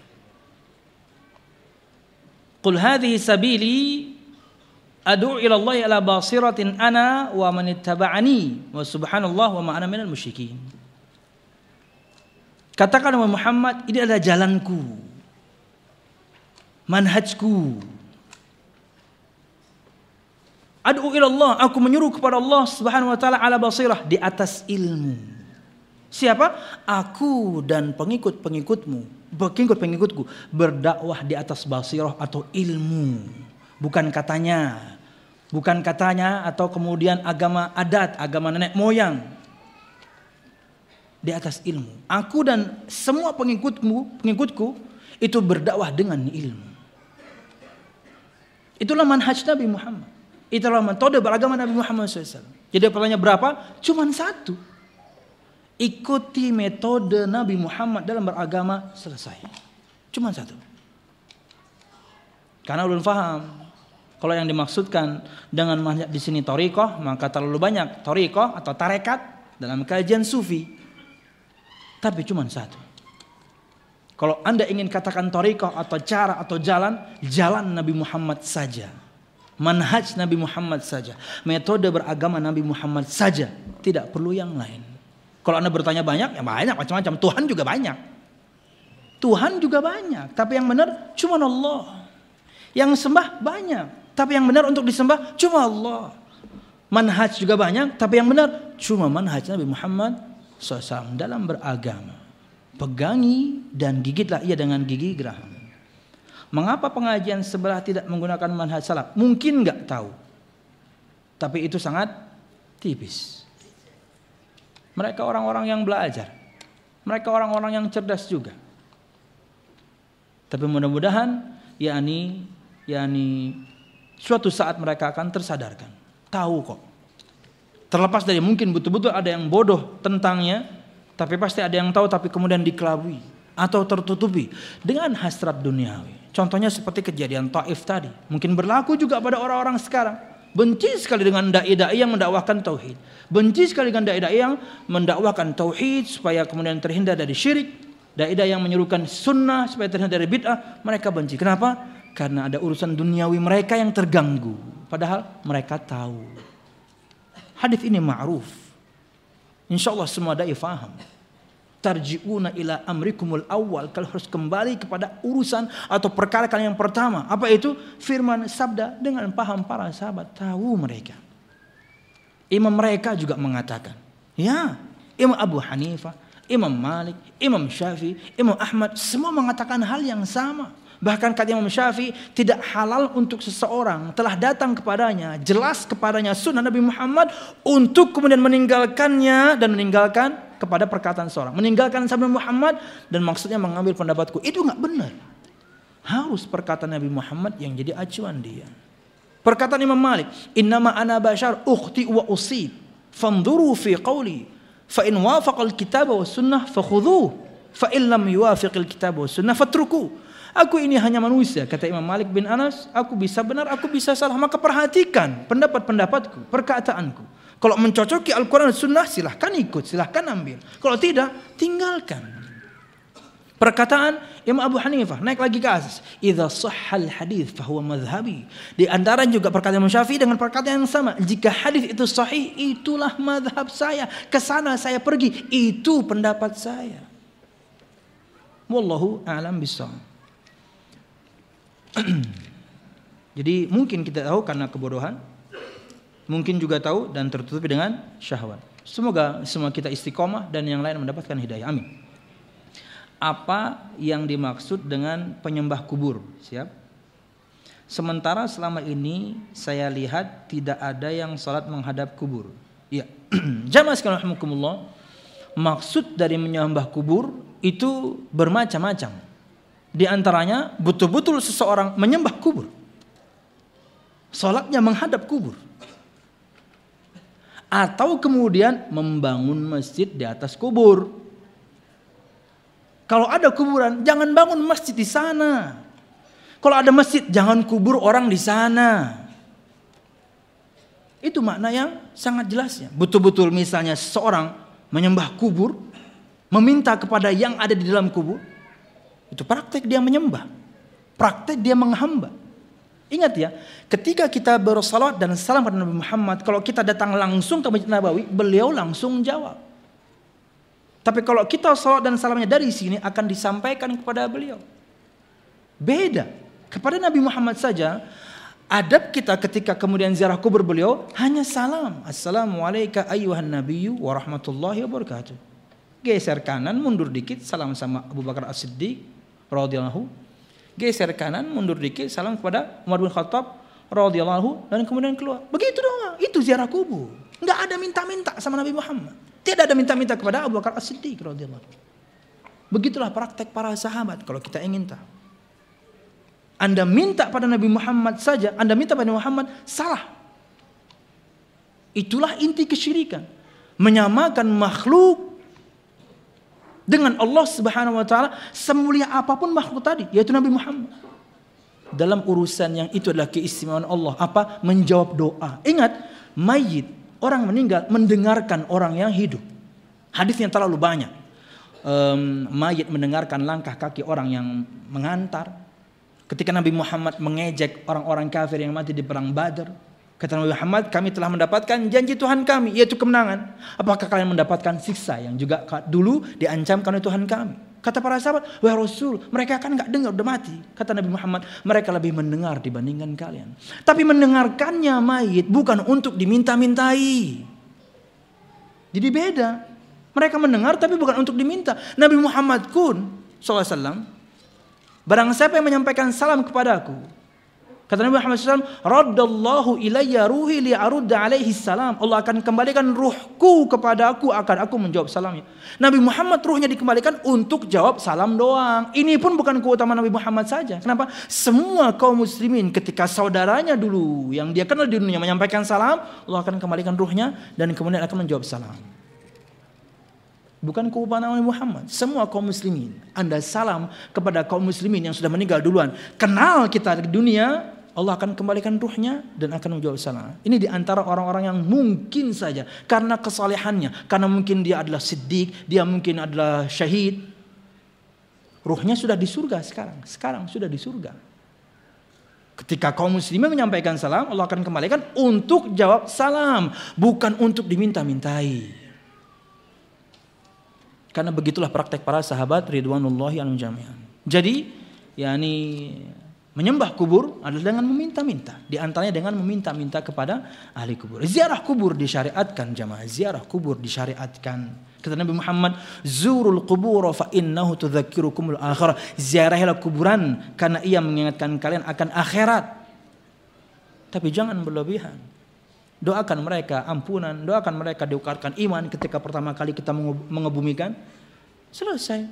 Qul hadhihi sabili ad'u ila Allah ala basiratin ana wa man ittaba'ani wa subhanallah wa ma ana minal musyrikin. Katakan Muhammad, ini adalah jalanku, manhajku. Ad'u ila Allah, aku menyeru kepada Allah Subhanahu wa taala ala basirah, di atas ilmu. Siapa? Aku dan pengikut-pengikutku berdakwah di atas basirah atau ilmu. Bukan katanya atau kemudian agama adat, agama nenek moyang. Di atas ilmu. Aku dan semua pengikutku itu berdakwah dengan ilmu. Itulah manhaj Nabi Muhammad. Itulah metode beragama Nabi Muhammad SAW. Jadi pertanyaan berapa? Cuman satu. Ikuti metode Nabi Muhammad dalam beragama, selesai. Cuman satu. Karena belum paham. Kalau yang dimaksudkan dengan manhaj di sini thariqah, maka terlalu banyak thariqah atau tarekat dalam kajian sufi. Tapi cuma satu. Kalau Anda ingin katakan thariqah atau cara atau jalan Nabi Muhammad saja. Manhaj Nabi Muhammad saja. Metode beragama Nabi Muhammad saja. Tidak perlu yang lain. Kalau Anda bertanya banyak, ya banyak macam-macam. Tuhan juga banyak. Tapi yang benar cuma Allah. Yang sembah banyak. Tapi yang benar untuk disembah cuma Allah. Manhaj juga banyak. Tapi yang benar cuma manhaj Nabi Muhammad SAW dalam beragama. Pegangi dan gigitlah ia dengan gigi geraham. Mengapa pengajian sebelah tidak menggunakan manhaj salaf? Mungkin enggak tahu. Tapi itu sangat tipis. Mereka orang-orang yang belajar. Mereka orang-orang yang cerdas juga. Tapi mudah-mudahan yakni suatu saat mereka akan tersadarkan. Tahu kok. Terlepas dari mungkin betul-betul ada yang bodoh tentangnya, tapi pasti ada yang tahu tapi kemudian dikelabui atau tertutupi dengan hasrat duniawi. Contohnya seperti kejadian Taif tadi. Mungkin berlaku juga pada orang-orang sekarang. Benci sekali dengan dai-dai yang mendakwahkan tauhid. Benci sekali dengan dai-dai yang mendakwahkan tauhid supaya kemudian terhindar dari syirik. Dai-dai yang menyerukan sunnah supaya terhindar dari bid'ah. Mereka benci. Kenapa? Karena ada urusan duniawi mereka yang terganggu. Padahal mereka tahu. Hadis ini ma'ruf. InsyaAllah semua dai faham. Tarji'una ila amrikumul awal. Kalau harus kembali kepada urusan atau perkara kalian yang pertama. Apa itu? Firman sabda dengan paham para sahabat. Tahu mereka. Imam mereka juga mengatakan. Ya, Imam Abu Hanifah, Imam Malik, Imam Syafi'i, Imam Ahmad. Semua mengatakan hal yang sama. Bahkan kata Imam Syafi'i, tidak halal untuk seseorang telah datang kepadanya, jelas kepadanya sunnah Nabi Muhammad untuk kemudian meninggalkannya dan meninggalkan kepada perkataan seorang. Meninggalkan sabda Muhammad dan maksudnya mengambil pendapatku. Itu enggak benar. Harus perkataan Nabi Muhammad yang jadi acuan dia. Perkataan Imam Malik, innama ana bashar ukhti wa usib, fanzuru fi qawli, fa in wafaqal kitab wa sunnah fakhudhuh, fa in lam yuwafiqil kitab wa sunnah fatruku. Aku ini hanya manusia, kata Imam Malik bin Anas. Aku bisa benar, aku bisa salah. Maka perhatikan pendapat-pendapatku, perkataanku. Kalau mencocoki Al-Quran dan Sunnah, silahkan ikut, silahkan ambil. Kalau tidak, tinggalkan. Perkataan Imam Abu Hanifah, naik lagi ke atas. Idza sahhal hadits fahuwa madhhabi. Di antara juga perkataan Imam Syafi'i dengan perkataan yang sama. Jika hadis itu sahih, itulah madhab saya. Kesana saya pergi, itu pendapat saya. Wallahu a'lam bishawab. Jadi mungkin kita tahu karena kebodohan, mungkin juga tahu dan tertutupi dengan syahwat. Semoga semua kita istiqomah dan yang lain mendapatkan hidayah. Amin. Apa yang dimaksud dengan penyembah kubur? Siap? Sementara selama ini saya lihat tidak ada yang salat menghadap kubur. Iya. Jamaah sekalian rahimakumullah, maksud dari menyembah kubur itu bermacam-macam. Di antaranya betul-betul seseorang menyembah kubur. Salatnya menghadap kubur. Atau kemudian membangun masjid di atas kubur. Kalau ada kuburan, jangan bangun masjid di sana. Kalau ada masjid, jangan kubur orang di sana. Itu makna yang sangat jelasnya. Betul-betul misalnya seorang menyembah kubur, meminta kepada yang ada di dalam kubur, itu praktek dia menyembah, praktek dia menghamba. Ingat ya, ketika kita bersalawat dan salam kepada Nabi Muhammad, kalau kita datang langsung ke Masjid Nabawi, beliau langsung jawab. Tapi kalau kita salawat dan salamnya dari sini, akan disampaikan kepada beliau. Beda. Kepada Nabi Muhammad saja, adab kita ketika kemudian ziarah kubur beliau hanya salam. Assalamualaikum ayyuhan nabiyyu wa rahmatullahi wa barakatuh. Geser kanan, mundur dikit, salam sama Abu Bakar As-Siddiq radhiyallahu. Geser kanan, mundur dikit, salam kepada Umar bin Khattab radhiyallahu, dan kemudian keluar. Begitu doang. Itu ziarah kubur. Enggak ada minta-minta sama Nabi Muhammad. Tidak ada minta-minta kepada Abu Bakar As-Siddiq radhiyallahu. Begitulah praktek para sahabat kalau kita ingin tahu. Anda minta pada Nabi Muhammad saja, Anda minta pada Nabi Muhammad, salah. Itulah inti kesyirikan. Menyamakan makhluk dengan Allah Subhanahu wa taala, semulia apapun makhluk tadi, yaitu Nabi Muhammad. Dalam urusan yang itu adalah keistimewaan Allah, apa? Menjawab doa. Ingat, mayit, orang meninggal mendengarkan orang yang hidup. Hadisnya terlalu banyak. Mayit mendengarkan langkah kaki orang yang mengantar. Ketika Nabi Muhammad mengejek orang-orang kafir yang mati di perang Badar, kata Nabi Muhammad, kami telah mendapatkan janji Tuhan kami, yaitu kemenangan. Apakah kalian mendapatkan siksa yang juga dulu diancamkan oleh Tuhan kami? Kata para sahabat, wahai Rasul, mereka kan nggak dengar, udah mati. Kata Nabi Muhammad, mereka lebih mendengar dibandingkan kalian. Tapi mendengarkannya mayit bukan untuk diminta-mintai. Jadi beda. Mereka mendengar tapi bukan untuk diminta. Nabi Muhammad pun SAW, barang siapa yang menyampaikan salam kepadaku, kata Nabi Muhammad SAW, raddallahu ilayya ruhi li'arudda alaihi salam. Allah akan kembalikan ruhku kepada aku, akan aku menjawab salamnya. Nabi Muhammad ruhnya dikembalikan untuk jawab salam doang. Ini pun bukan keutamaan Nabi Muhammad saja. Kenapa? Semua kaum muslimin ketika saudaranya dulu yang dia kenal di dunia menyampaikan salam, Allah akan kembalikan ruhnya dan kemudian akan menjawab salam. Bukan keutamaan Nabi Muhammad. Semua kaum muslimin, Anda salam kepada kaum muslimin yang sudah meninggal duluan, kenal kita di dunia, Allah akan kembalikan ruhnya dan akan menjawab salam. Ini di antara orang-orang yang mungkin saja karena kesalehannya, karena mungkin dia adalah siddiq, dia mungkin adalah syahid, ruhnya sudah di surga sekarang sudah di surga. Ketika kaum muslimin menyampaikan salam, Allah akan kembalikan untuk jawab salam, bukan untuk diminta-mintai. Karena begitulah praktek para sahabat ridwanullahi alaihim jami'an. Jadi, yakni menyembah kubur adalah dengan meminta-minta. Di antaranya dengan meminta-minta kepada ahli kubur. Ziarah kubur disyariatkan jamaah. Ziarah kubur disyariatkan. Kata Nabi Muhammad, zurul qubur fa innahu tudzakirukumul akhirah. Ziarahilah kuburan karena ia mengingatkan kalian akan akhirat. Tapi jangan berlebihan. Doakan mereka ampunan, doakan mereka diukarkan iman ketika pertama kali kita mengebumikan. Selesai.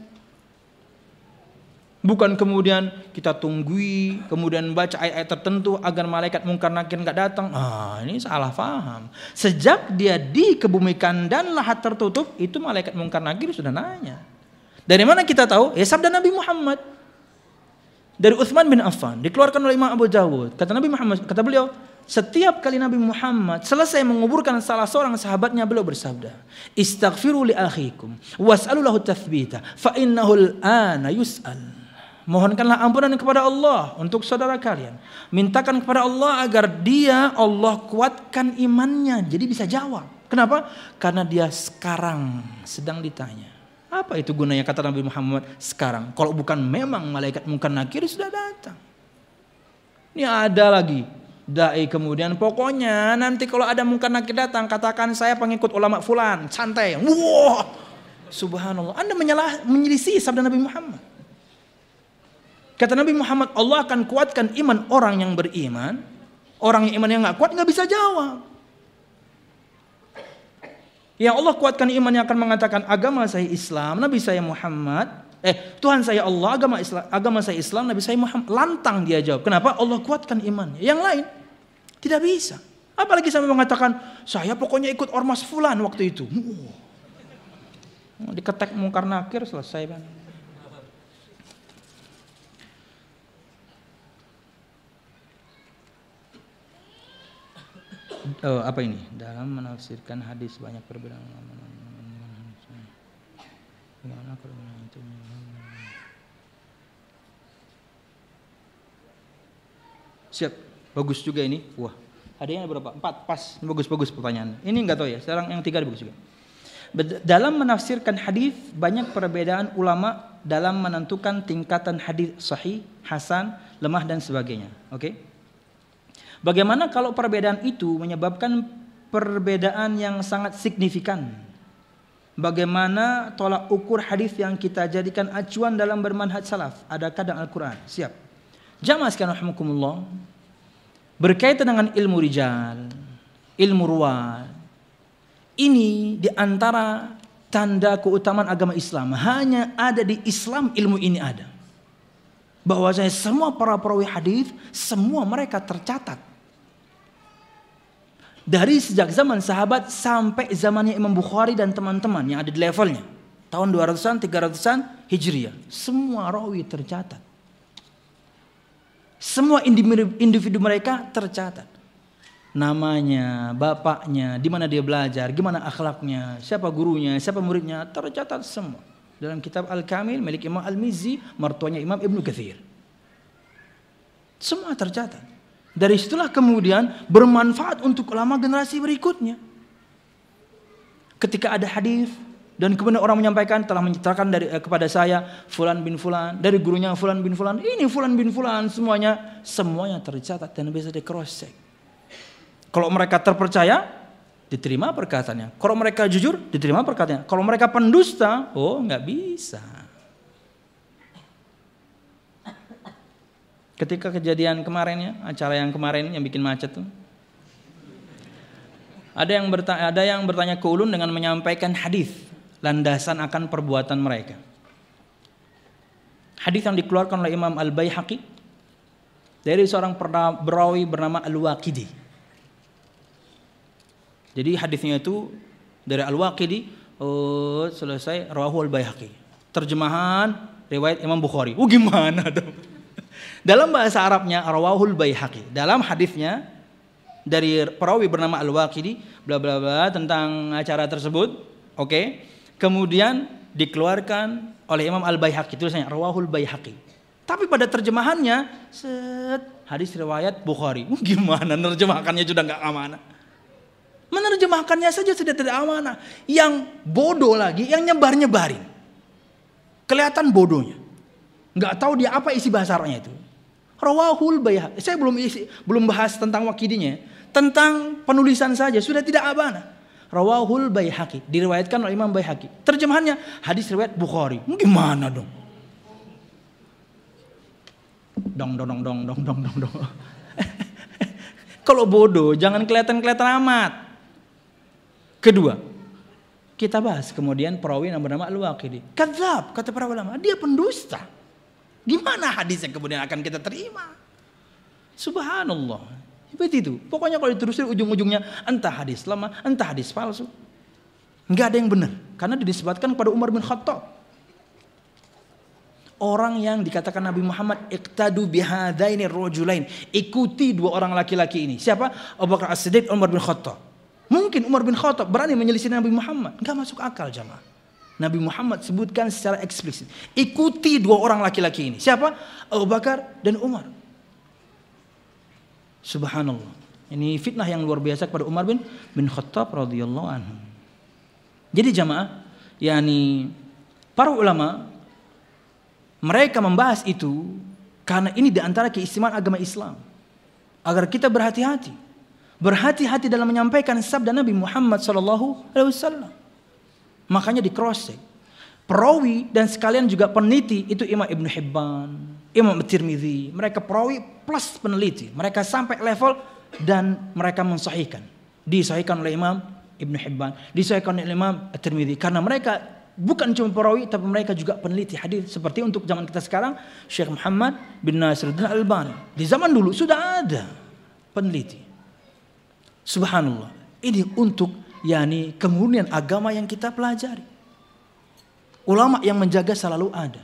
Bukan kemudian kita tunggui, kemudian baca ayat-ayat tertentu agar malaikat mungkar nakir enggak datang. Ini salah paham. Sejak dia dikebumikan dan lahat tertutup, itu malaikat mungkar nakir sudah nanya. Dari mana kita tahu? Ya sabda Nabi Muhammad. Dari Utsman bin Affan, dikeluarkan oleh Imam Abu Dawud. Kata Nabi Muhammad, kata beliau, setiap kali Nabi Muhammad selesai menguburkan salah seorang sahabatnya, beliau bersabda, istaghfiru li akhikum was'alu lahu tathbita fa innahu al-ana yus'al. Mohonkanlah ampunan kepada Allah untuk saudara kalian. Mintakan kepada Allah agar Allah kuatkan imannya, jadi bisa jawab. Kenapa? Karena dia sekarang sedang ditanya. Apa itu gunanya, kata Nabi Muhammad, sekarang? Kalau bukan memang malaikat mungkar nakir sudah datang. Ini ada lagi dai kemudian, pokoknya nanti kalau ada mungkar nakir datang, katakan saya pengikut ulama fulan, santai. Wah, subhanallah, Anda menyelisih sabda Nabi Muhammad. Kata Nabi Muhammad, Allah akan kuatkan iman orang yang beriman. Orang yang imannya nggak kuat nggak bisa jawab. Yang Allah kuatkan imannya akan mengatakan, agama saya Islam, Nabi saya Muhammad. Tuhan saya Allah, agama saya Islam, Nabi saya Muhammad. Lantang dia jawab. Kenapa? Allah kuatkan imannya. Yang lain tidak bisa. Apalagi sampai mengatakan, saya pokoknya ikut ormas fulan waktu itu. Diketek mungkar nakir, selesai kan. Oh, apa ini? Dalam menafsirkan hadis banyak perbedaan. Siap, bagus juga ini. Wah, hadiahnya berapa? 4, pas. Bagus pertanyaan. Ini enggak tahu ya. Sekarang yang 3 bagus juga. Dalam menafsirkan hadis banyak perbedaan ulama dalam menentukan tingkatan hadis sahih, hasan, lemah dan sebagainya. Oke? Bagaimana kalau perbedaan itu menyebabkan perbedaan yang sangat signifikan? Bagaimana tolak ukur hadis yang kita jadikan acuan dalam bermanhaj salaf? Adakah dalam Al-Quran? Siap. Jamaah sekalian rahimakumullah, berkaitan dengan ilmu rijal, ilmu ruwat, ini diantara tanda keutamaan agama Islam. Hanya ada di Islam ilmu ini ada. Bahwasanya semua para perawi hadis, semua mereka tercatat. Dari sejak zaman sahabat sampai zamannya Imam Bukhari dan teman-teman yang ada di levelnya. Tahun 200-an, 300-an Hijriah. Semua rawi tercatat. Semua individu mereka tercatat. Namanya, bapaknya, di mana dia belajar, gimana akhlaknya, siapa gurunya, siapa muridnya, tercatat semua. Dalam kitab Al-Kamil milik Imam Al-Mizzi, martuanya Imam Ibnu Katsir. Semua tercatat. Dari situlah kemudian bermanfaat untuk ulama generasi berikutnya. Ketika ada hadis dan kemudian orang menyampaikan telah menceritakan kepada saya fulan bin fulan, dari gurunya fulan bin fulan, ini fulan bin fulan, semuanya tercatat dan bisa di cross check. Kalau mereka terpercaya, diterima perkataannya. Kalau mereka jujur, diterima perkataannya. Kalau mereka pendusta, oh nggak bisa. Ketika kejadian kemarin acara yang kemarin yang bikin macet tuh, ada yang bertanya ke ulun dengan menyampaikan hadis landasan akan perbuatan mereka. Hadis yang dikeluarkan oleh Imam Al-Baihaqi dari seorang perawi bernama Al-Waqidi. Jadi hadisnya itu dari Al-Waqidi, selesai rawahu Al-Baihaqi. Terjemahan riwayat Imam Bukhari. Gimana dong? Dalam bahasa Arabnya rawahul Baihaqi. Dalam hadisnya dari perawi bernama Al-Waqidi bla bla bla tentang acara tersebut. Oke. Kemudian dikeluarkan oleh Imam Al-Baihaqi, tulisannya rawahul Baihaqi. Tapi pada terjemahannya hadis riwayat Bukhari. Gimana nerjemahkannya sudah enggak amanah. Menerjemahkannya saja sudah tidak amanah. Yang bodoh lagi yang nyebar-nyebarin. Kelihatan bodohnya. Enggak tahu dia apa isi bahasa Arabnya itu. Rawahul Baihaqi. Saya belum bahas tentang wakidinya, tentang penulisan saja sudah tidak amanah. Rawahul Baihaqi, diriwayatkan oleh Imam Baihaqi. Terjemahannya hadis riwayat Bukhari. Gimana dong? Dong. Kalau bodoh jangan kelihatan amat. Kedua, kita bahas kemudian perawi yang bernama Al-Waqidi. Kadzab kata para ulama, dia pendusta. Gimana hadisnya kemudian akan kita terima? Subhanallah. Seperti itu. Pokoknya kalau diterusin ujung-ujungnya entah hadis lemah, entah hadis palsu. Enggak ada yang benar. Karena dinisbatkan kepada Umar bin Khattab. Orang yang dikatakan Nabi Muhammad iqtadu bihadaini rajulain. Ikuti dua orang laki-laki ini. Siapa? Abu Bakar As-Siddiq, Umar bin Khattab. Mungkin Umar bin Khattab berani menyelisih Nabi Muhammad. Enggak masuk akal jamaah. Nabi Muhammad sebutkan secara eksplisit. Ikuti dua orang laki-laki ini. Siapa? Abu Bakar dan Umar. Subhanallah. Ini fitnah yang luar biasa kepada Umar bin Khattab radhiyallahu anhu. Jadi jamaah, yakni para ulama mereka membahas itu karena ini diantara keistimewaan agama Islam. Agar kita berhati-hati. Berhati-hati dalam menyampaikan sabda Nabi Muhammad SAW. Makanya di cross check. Perawi dan sekalian juga peneliti itu Imam Ibnu Hibban, Imam At-Tirmidzi. Mereka perawi plus peneliti. Mereka sampai level dan mereka mensahihkan. Disahihkan oleh Imam Ibnu Hibban, disahihkan oleh Imam At-Tirmidzi. Karena mereka bukan cuma perawi tapi mereka juga peneliti hadis. Seperti untuk zaman kita sekarang Syekh Muhammad bin Nasiruddin Al-Albani. Di zaman dulu sudah ada peneliti. Subhanallah. Ini untuk yakni kemurnian agama yang kita pelajari. Ulama yang menjaga selalu ada.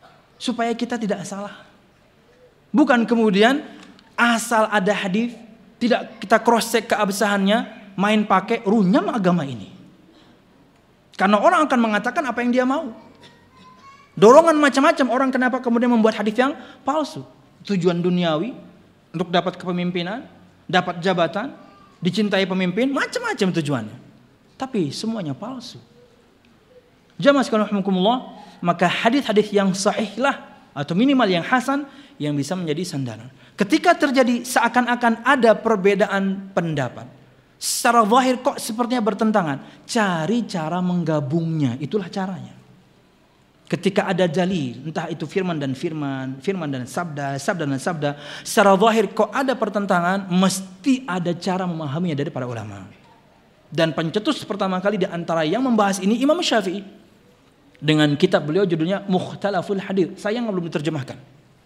Supaya kita tidak salah. Bukan kemudian asal ada hadis Tidak kita cross check keabsahannya, main pakai runyam agama ini. Karena orang akan mengatakan apa yang dia mau. Dorongan macam-macam orang kenapa kemudian membuat hadis yang palsu. Tujuan duniawi untuk dapat kepemimpinan, dapat jabatan, dicintai pemimpin, macam-macam tujuannya. Tapi semuanya palsu. Jamaah sekalian rahimakumullah, maka hadis-hadis yang sahihlah atau minimal yang hasan yang bisa menjadi sandaran. Ketika terjadi seakan-akan ada perbedaan pendapat, secara zahir kok sepertinya bertentangan, cari cara menggabungnya, itulah caranya. Ketika ada dalil, entah itu firman dan firman, firman dan sabda, sabda dan sabda, secara zahir kok ada pertentangan, mesti ada cara memahaminya dari para ulama. Dan pencetus pertama kali di antara yang membahas ini Imam Syafi'i dengan kitab beliau judulnya Mukhtalaful Hadits, sayang belum diterjemahkan.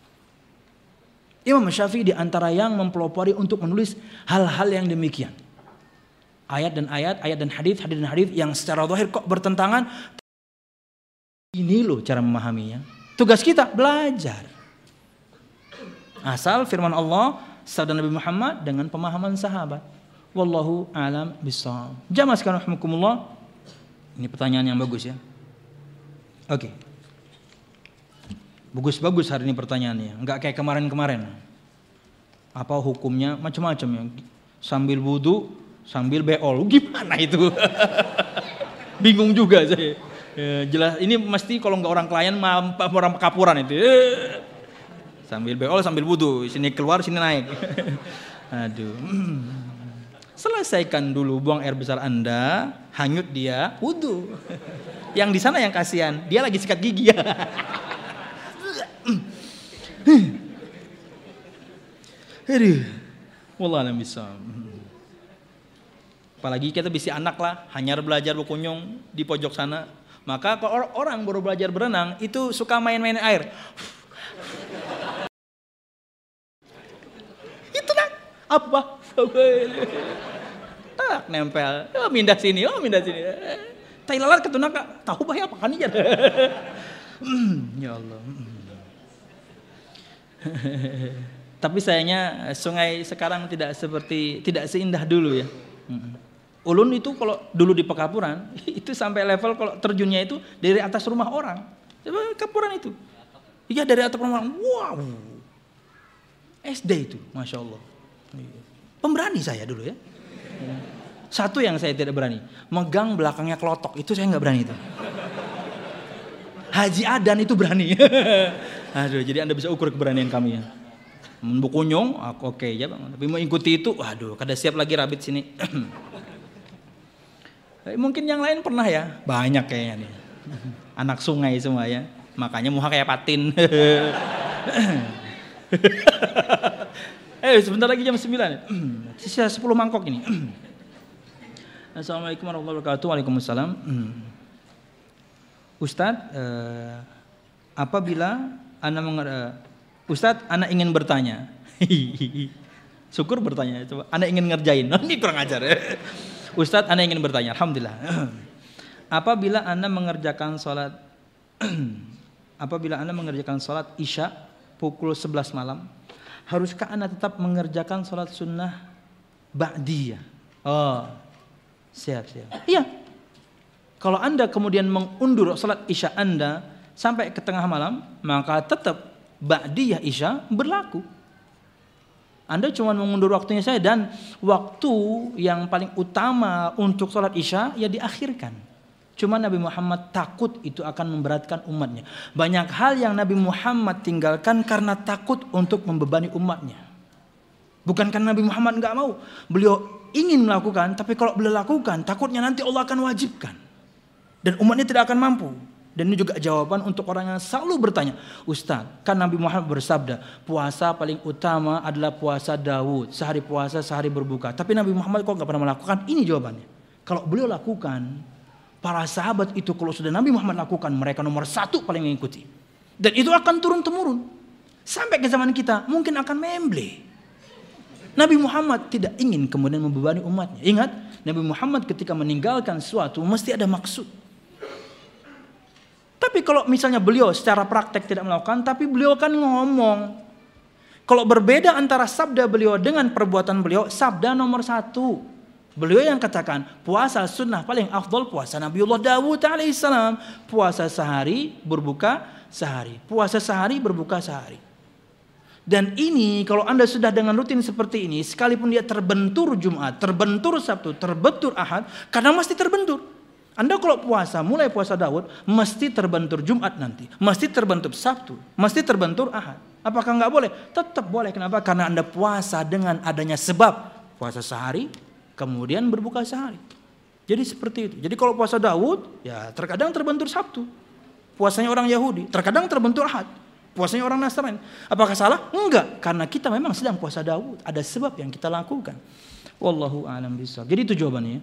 Imam Syafi'i di antara yang mempelopori untuk menulis hal-hal yang demikian. Ayat dan hadis dan hadis yang secara zahir kok bertentangan. Ini loh cara memahaminya. Tugas kita belajar. Asal firman Allah, sabda Nabi Muhammad dengan pemahaman sahabat. Wallahu a'lam bishawab. Jamaah sekalian rahimakumullah. Ini pertanyaan yang bagus ya. Oke. Bagus-bagus hari ini pertanyaannya, enggak kayak kemarin-kemarin. Apa hukumnya macam-macam ya. Sambil wudu, sambil beol. Gimana itu? Bingung juga saya. Jelas ini mesti kalau enggak orang klien orang kapuran itu. Sambil beol, sambil wudu, sini keluar, sini naik. Aduh. Selesaikan dulu buang air besar Anda, hanyut dia, wudu. Yang di sana yang kasihan, dia lagi sikat gigi ya. Aduh, wallah alam bisawab. Apalagi kita bisi anak lah, hanya belajar berkunjung di pojok sana. Maka kalau orang baru belajar berenang itu suka main-main air. Itu nak apa? Tak nempel, mindah sini, mindah sini. Tai lalat ketunak tahu bahaya apa kan ya? Ya Allah. Tapi sayangnya sungai sekarang tidak seindah dulu ya. Ulun itu kalau dulu di Pekapuran itu sampai level kalau terjunnya itu dari atas rumah orang. Kapuran itu. Iya dari atas rumah orang. Wow. SD itu, masya Allah. Pemberani saya dulu ya. Satu yang saya tidak berani, megang belakangnya kelotok itu saya nggak berani itu. Haji Adan itu berani. Aduh, jadi Anda bisa ukur keberanian kami ya. Membukunyong, oke ya bang. Tapi mau ikuti itu, waduh, kada siap lagi rabit sini. Mungkin yang lain pernah ya, banyak kayaknya nih. Anak sungai semua ya, makanya muha kayak patin. Sebentar lagi jam 9. Sisa 10 mangkok ini. Assalamualaikum warahmatullahi wabarakatuh. Waalaikumsalam. Ustadz, apabila Ustadz, Anda ingin bertanya. Syukur bertanya. Coba, Anda ingin ngerjain. Ini kurang ajar. Ustadz, Anda ingin bertanya. Alhamdulillah. Apabila Anda mengerjakan sholat Isya pukul 11 malam, haruskah Anda tetap mengerjakan sholat sunnah ba'diyah? Oh, siap. Iya. Kalau Anda kemudian mengundur sholat Isya Anda sampai ke tengah malam, maka tetap ba'diyah Isya berlaku. Anda cuma mengundur waktunya saja, dan waktu yang paling utama untuk sholat Isya ya diakhirkan. Cuma Nabi Muhammad takut itu akan memberatkan umatnya. Banyak hal yang Nabi Muhammad tinggalkan karena takut untuk membebani umatnya. Bukan karena Nabi Muhammad nggak mau. Beliau ingin melakukan, tapi kalau beliau lakukan, takutnya nanti Allah akan wajibkan. Dan umatnya tidak akan mampu. Dan ini juga jawaban untuk orang yang selalu bertanya, Ustaz, kan Nabi Muhammad bersabda, puasa paling utama adalah puasa Daud. Sehari puasa, sehari berbuka. Tapi Nabi Muhammad kok nggak pernah melakukan? Ini jawabannya. Kalau beliau lakukan, para sahabat itu kalau sudah Nabi Muhammad lakukan, mereka nomor 1 paling mengikuti. Dan itu akan turun-temurun. Sampai ke zaman kita, mungkin akan memble. Nabi Muhammad tidak ingin kemudian membebani umatnya. Ingat, Nabi Muhammad ketika meninggalkan sesuatu, mesti ada maksud. Tapi kalau misalnya beliau secara praktek tidak melakukan, tapi beliau kan ngomong. Kalau berbeda antara sabda beliau dengan perbuatan beliau, sabda nomor 1. Beliau yang katakan puasa sunnah paling afdol puasa Nabiullah Dawud alaihissalam. Puasa sehari, berbuka sehari. Puasa sehari, berbuka sehari. Dan ini kalau Anda sudah dengan rutin seperti ini, sekalipun dia terbentur Jumat, terbentur Sabtu, terbentur Ahad, kadang mesti terbentur. Anda kalau puasa, mulai puasa Daud, mesti terbentur Jumat nanti, mesti terbentur Sabtu, mesti terbentur Ahad. Apakah enggak boleh? Tetap boleh. Kenapa? Karena Anda puasa dengan adanya sebab. Puasa sehari, kemudian berbuka sehari. Jadi seperti itu. Jadi kalau puasa Daud, ya terkadang terbentur Sabtu. Puasanya orang Yahudi, terkadang terbentur Ahad. Puasanya orang Nasrani. Apakah salah? Enggak. Karena kita memang sedang puasa Daud. Ada sebab yang kita lakukan. Wallahu a'lam bishawab. Jadi itu jawabannya.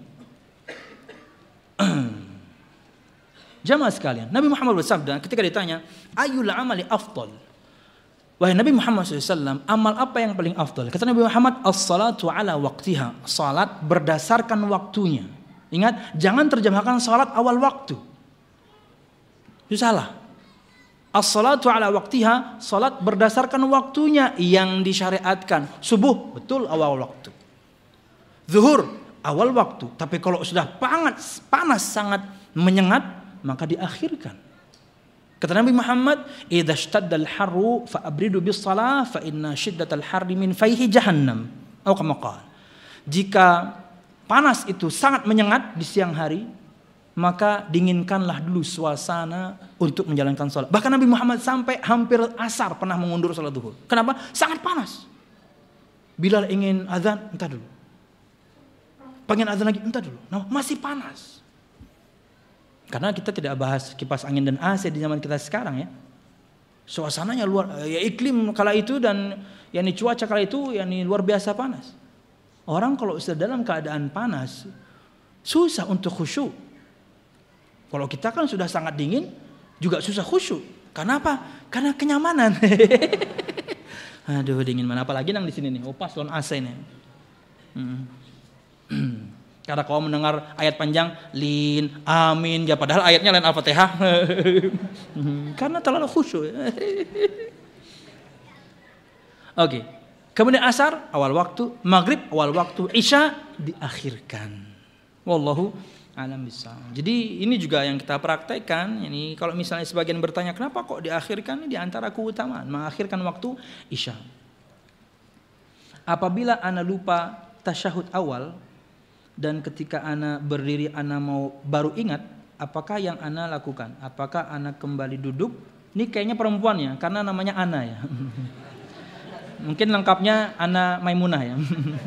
Jamaah sekalian, Nabi Muhammad bersabda ketika ditanya, "Ayyul amali afdal?" Wahai Nabi Muhammad SAW, amal apa yang paling afdal? Kata Nabi Muhammad, as-salatu ala waqtiha. Salat berdasarkan waktunya. Ingat, jangan terjemahkan salat awal waktu. Itu salah. As-salatu ala waqtiha, salat berdasarkan waktunya yang disyariatkan. Subuh, betul awal waktu. Zuhur, awal waktu. Tapi kalau sudah panas sangat menyengat, maka diakhirkan. Kata Nabi Muhammad, "Idza ishtaddal harru fa abridu bis shalah fa inna shiddatal harri min fayhi jahannam." Atau kama qala. Jika panas itu sangat menyengat di siang hari, maka dinginkanlah dulu suasana untuk menjalankan salat. Bahkan Nabi Muhammad sampai hampir asar pernah mengundur salat zuhur. Kenapa? Sangat panas. Bilal ingin azan, entar dulu. Pengen azan lagi, entar dulu. Nah, masih panas. Karena kita tidak bahas kipas angin dan AC di zaman kita sekarang ya. Suasananya luar, ya iklim kala itu dan yakni cuaca kala itu yakni luar biasa panas. Orang kalau sudah dalam keadaan panas susah untuk khusyuk. Kalau kita kan sudah sangat dingin juga susah khusyuk. Karena apa? Karena kenyamanan. Aduh dingin mana, apalagi yang di sini nih. Oh pas lawan AC nih. Karena kau mendengar ayat panjang lin amin ya padahal ayatnya lain Al-Fatihah. Karena terlalu khusyuk. Oke. Kemudian asar awal waktu, maghrib awal waktu, isya diakhirkan. Wallahu a'lam bishawab. Jadi ini juga yang kita praktekkan. Ini kalau misalnya sebagian bertanya kenapa kok diakhirkan, ini di antara keutamaan mengakhirkan waktu isya. Apabila ana lupa tasyahud awal dan ketika ana berdiri ana mau baru ingat, apakah yang ana lakukan? Apakah ana kembali duduk? Ini kayaknya perempuannya karena namanya Ana ya. Mungkin lengkapnya Ana Maimunah ya.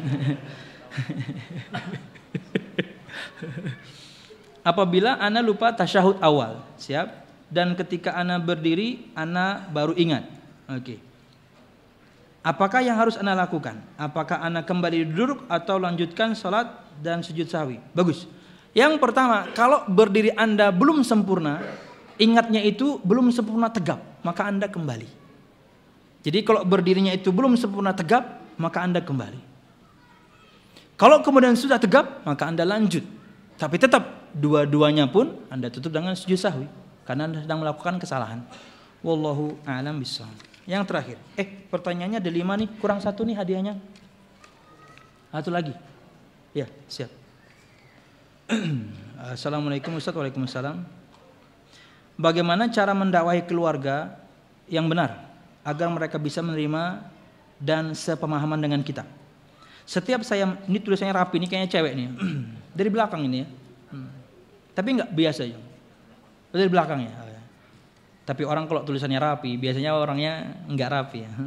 Apabila ana lupa tasyahud awal, siap? Dan ketika ana berdiri, ana baru ingat. Oke. Apakah yang harus ana lakukan? Apakah ana kembali duduk atau lanjutkan salat dan sujud sahwi? Bagus. Yang pertama, kalau berdiri Anda belum sempurna, ingatnya itu belum sempurna tegap, maka Anda kembali. Jadi kalau berdirinya itu belum sempurna tegap, maka Anda kembali. Kalau kemudian sudah tegap, maka Anda lanjut. Tapi tetap dua-duanya pun Anda tutup dengan sujud sahwi karena Anda sedang melakukan kesalahan. Wallahu a'lam bishawab. Yang terakhir, pertanyaannya ada 5 nih, kurang 1 nih hadiahnya. Satu lagi. Ya, siap. Assalamualaikum Ustaz. Waalaikumsalam. Bagaimana cara mendakwahi keluarga yang benar agar mereka bisa menerima dan sepemahaman dengan kita? Setiap saya, ini tulisannya rapi, ini kayaknya cewek nih. Dari belakang ini ya. Tapi enggak biasa ya. Dari belakang ya. Tapi orang kalau tulisannya rapi, biasanya orangnya enggak rapi ya.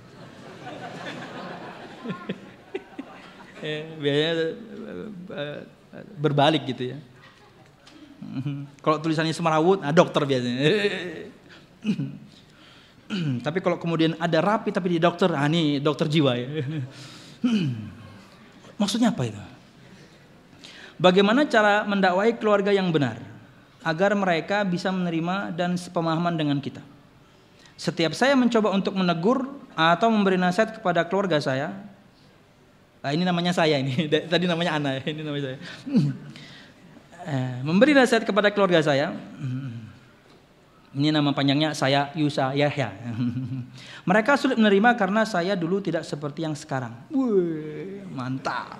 Biasanya berbalik gitu ya. Kalau tulisannya semrawut, dokter biasanya. Tapi kalau kemudian ada rapi tapi di dokter, ini dokter jiwa ya. Maksudnya apa itu? Bagaimana cara mendakwahi keluarga yang benar agar mereka bisa menerima dan sepemahaman dengan kita? Setiap saya mencoba untuk menegur atau memberi nasihat kepada keluarga saya, ini namanya saya ini, tadi namanya Ana, ini namanya saya. Memberi nasihat kepada keluarga saya, Ini nama panjangnya saya Yusa Yahya. Mereka sulit menerima karena saya dulu tidak seperti yang sekarang. Wih, mantap.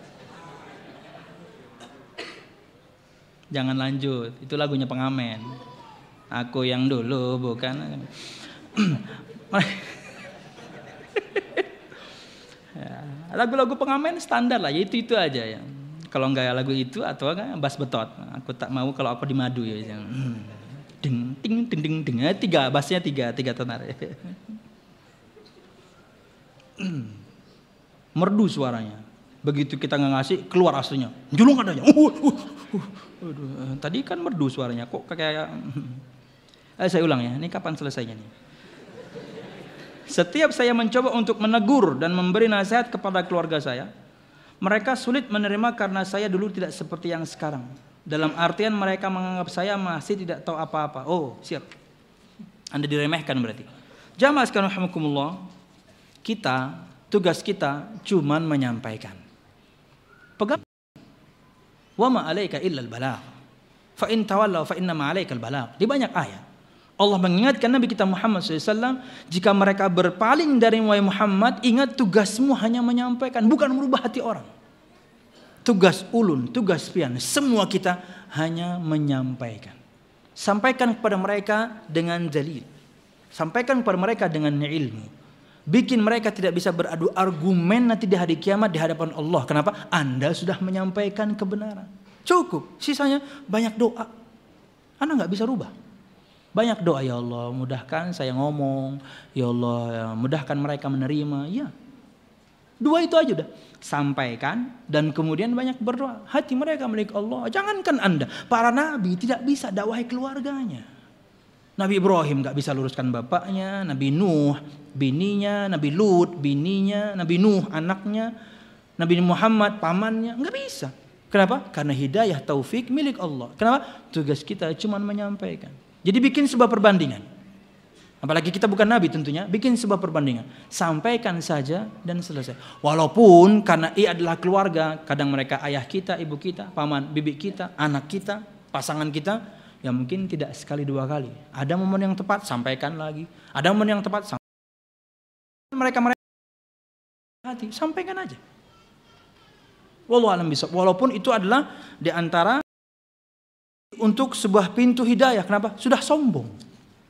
Jangan lanjut, itu lagunya Pengamen. Aku yang dulu bukan. Lagu-lagu Pengamen standar lah, ya itu aja ya. Kalau enggak lagu itu atau kan Bas Betot. Aku tak mau kalau aku di madu ya. Ding ding ding ding ding. Tiga bassnya tiga tenar. Merdu suaranya. Begitu kita nggak ngasih keluar aslinya. Julung adanya. Tadi kan merdu suaranya. Kok kayak saya ulang ya. Ini kapan selesainya nih? Setiap saya mencoba untuk menegur dan memberi nasihat kepada keluarga saya, mereka sulit menerima karena saya dulu tidak seperti yang sekarang. Dalam artian mereka menganggap saya masih tidak tahu apa-apa. Oh, siap. Anda diremehkan berarti. Jamaah sekalian rahimakumullah, tugas kita cuman menyampaikan. Pegang. Wa ma 'alaika illa al-balagh. Fa in tawallaw fa inna ma 'alaikal balagh. Di banyak ayat Allah mengingatkan Nabi kita Muhammad SAW, jika mereka berpaling dari wahai Muhammad, ingat tugasmu hanya menyampaikan, bukan merubah hati orang. Tugas ulun, tugas pian, semua kita hanya menyampaikan. Sampaikan kepada mereka dengan dalil. Sampaikan kepada mereka dengan ilmu. Bikin mereka tidak bisa beradu argumen nanti di hari kiamat di hadapan Allah. Kenapa? Anda sudah menyampaikan kebenaran. Cukup. Sisanya banyak doa. Anda nggak bisa rubah. Banyak doa, ya Allah mudahkan saya ngomong. Ya Allah ya, mudahkan mereka menerima. Ya. Dua itu aja udah. Sampaikan dan kemudian banyak berdoa. Hati mereka milik Allah. Jangankan Anda, para nabi tidak bisa dakwahi keluarganya. Nabi Ibrahim gak bisa luruskan bapaknya, Nabi Nuh bininya, Nabi Lut bininya, Nabi Nuh anaknya, Nabi Muhammad pamannya, gak bisa. Kenapa? Karena hidayah taufik milik Allah. Kenapa? Tugas kita cuma menyampaikan. Jadi bikin sebuah perbandingan. Apalagi kita bukan nabi tentunya, bikin sebuah perbandingan. Sampaikan saja dan selesai. Walaupun karena ia adalah keluarga, kadang mereka ayah kita, ibu kita, paman, bibi kita, anak kita, pasangan kita, ya mungkin tidak sekali dua kali. Ada momen yang tepat, sampaikan lagi. Ada momen yang tepat, sampaikan. Mereka hati, sampaikan aja. Wallahu a'lam bishawab. Walaupun itu adalah di antara untuk sebuah pintu hidayah. Kenapa? Sudah sombong.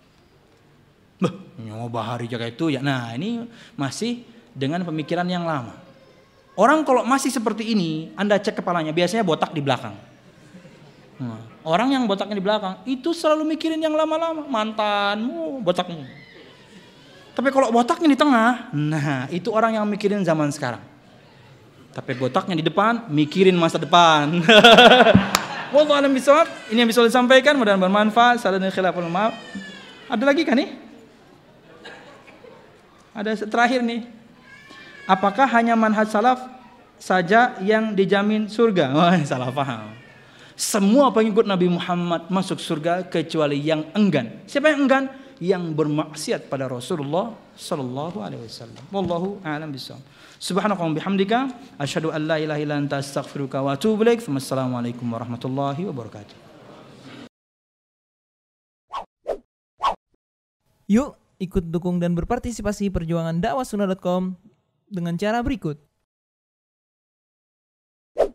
Nyoba hari jaga itu ya. Nah ini masih dengan pemikiran yang lama. Orang kalau masih seperti ini, Anda cek kepalanya, biasanya botak di belakang. Nah, orang yang botaknya di belakang itu selalu mikirin yang lama-lama, mantanmu, botakmu. Tapi kalau botaknya di tengah, nah itu orang yang mikirin zaman sekarang. Tapi botaknya di depan, mikirin masa depan. Wallahu a'lam bishawab. Ini yang bisa disampaikan, mudah-mudahan bermanfaat. Salah dan khilaful maaf. Ada lagi kan nih? Ada terakhir nih. Apakah hanya manhaj salaf saja yang dijamin surga? Wah, salah paham. Semua pengikut Nabi Muhammad masuk surga kecuali yang enggan. Siapa yang enggan? Yang bermaksiat pada Rasulullah sallallahu alaihi wasallam. Wallahu a'lam bishawab. Subhanakallahumma bihamdika asyhadu an la ilaha illa anta astaghfiruka wa atubu ilaik. Wassalamualaikum warahmatullahi wabarakatuh. Yuk ikut dukung dan berpartisipasi perjuangan dakwahsunnah.com dengan cara berikut.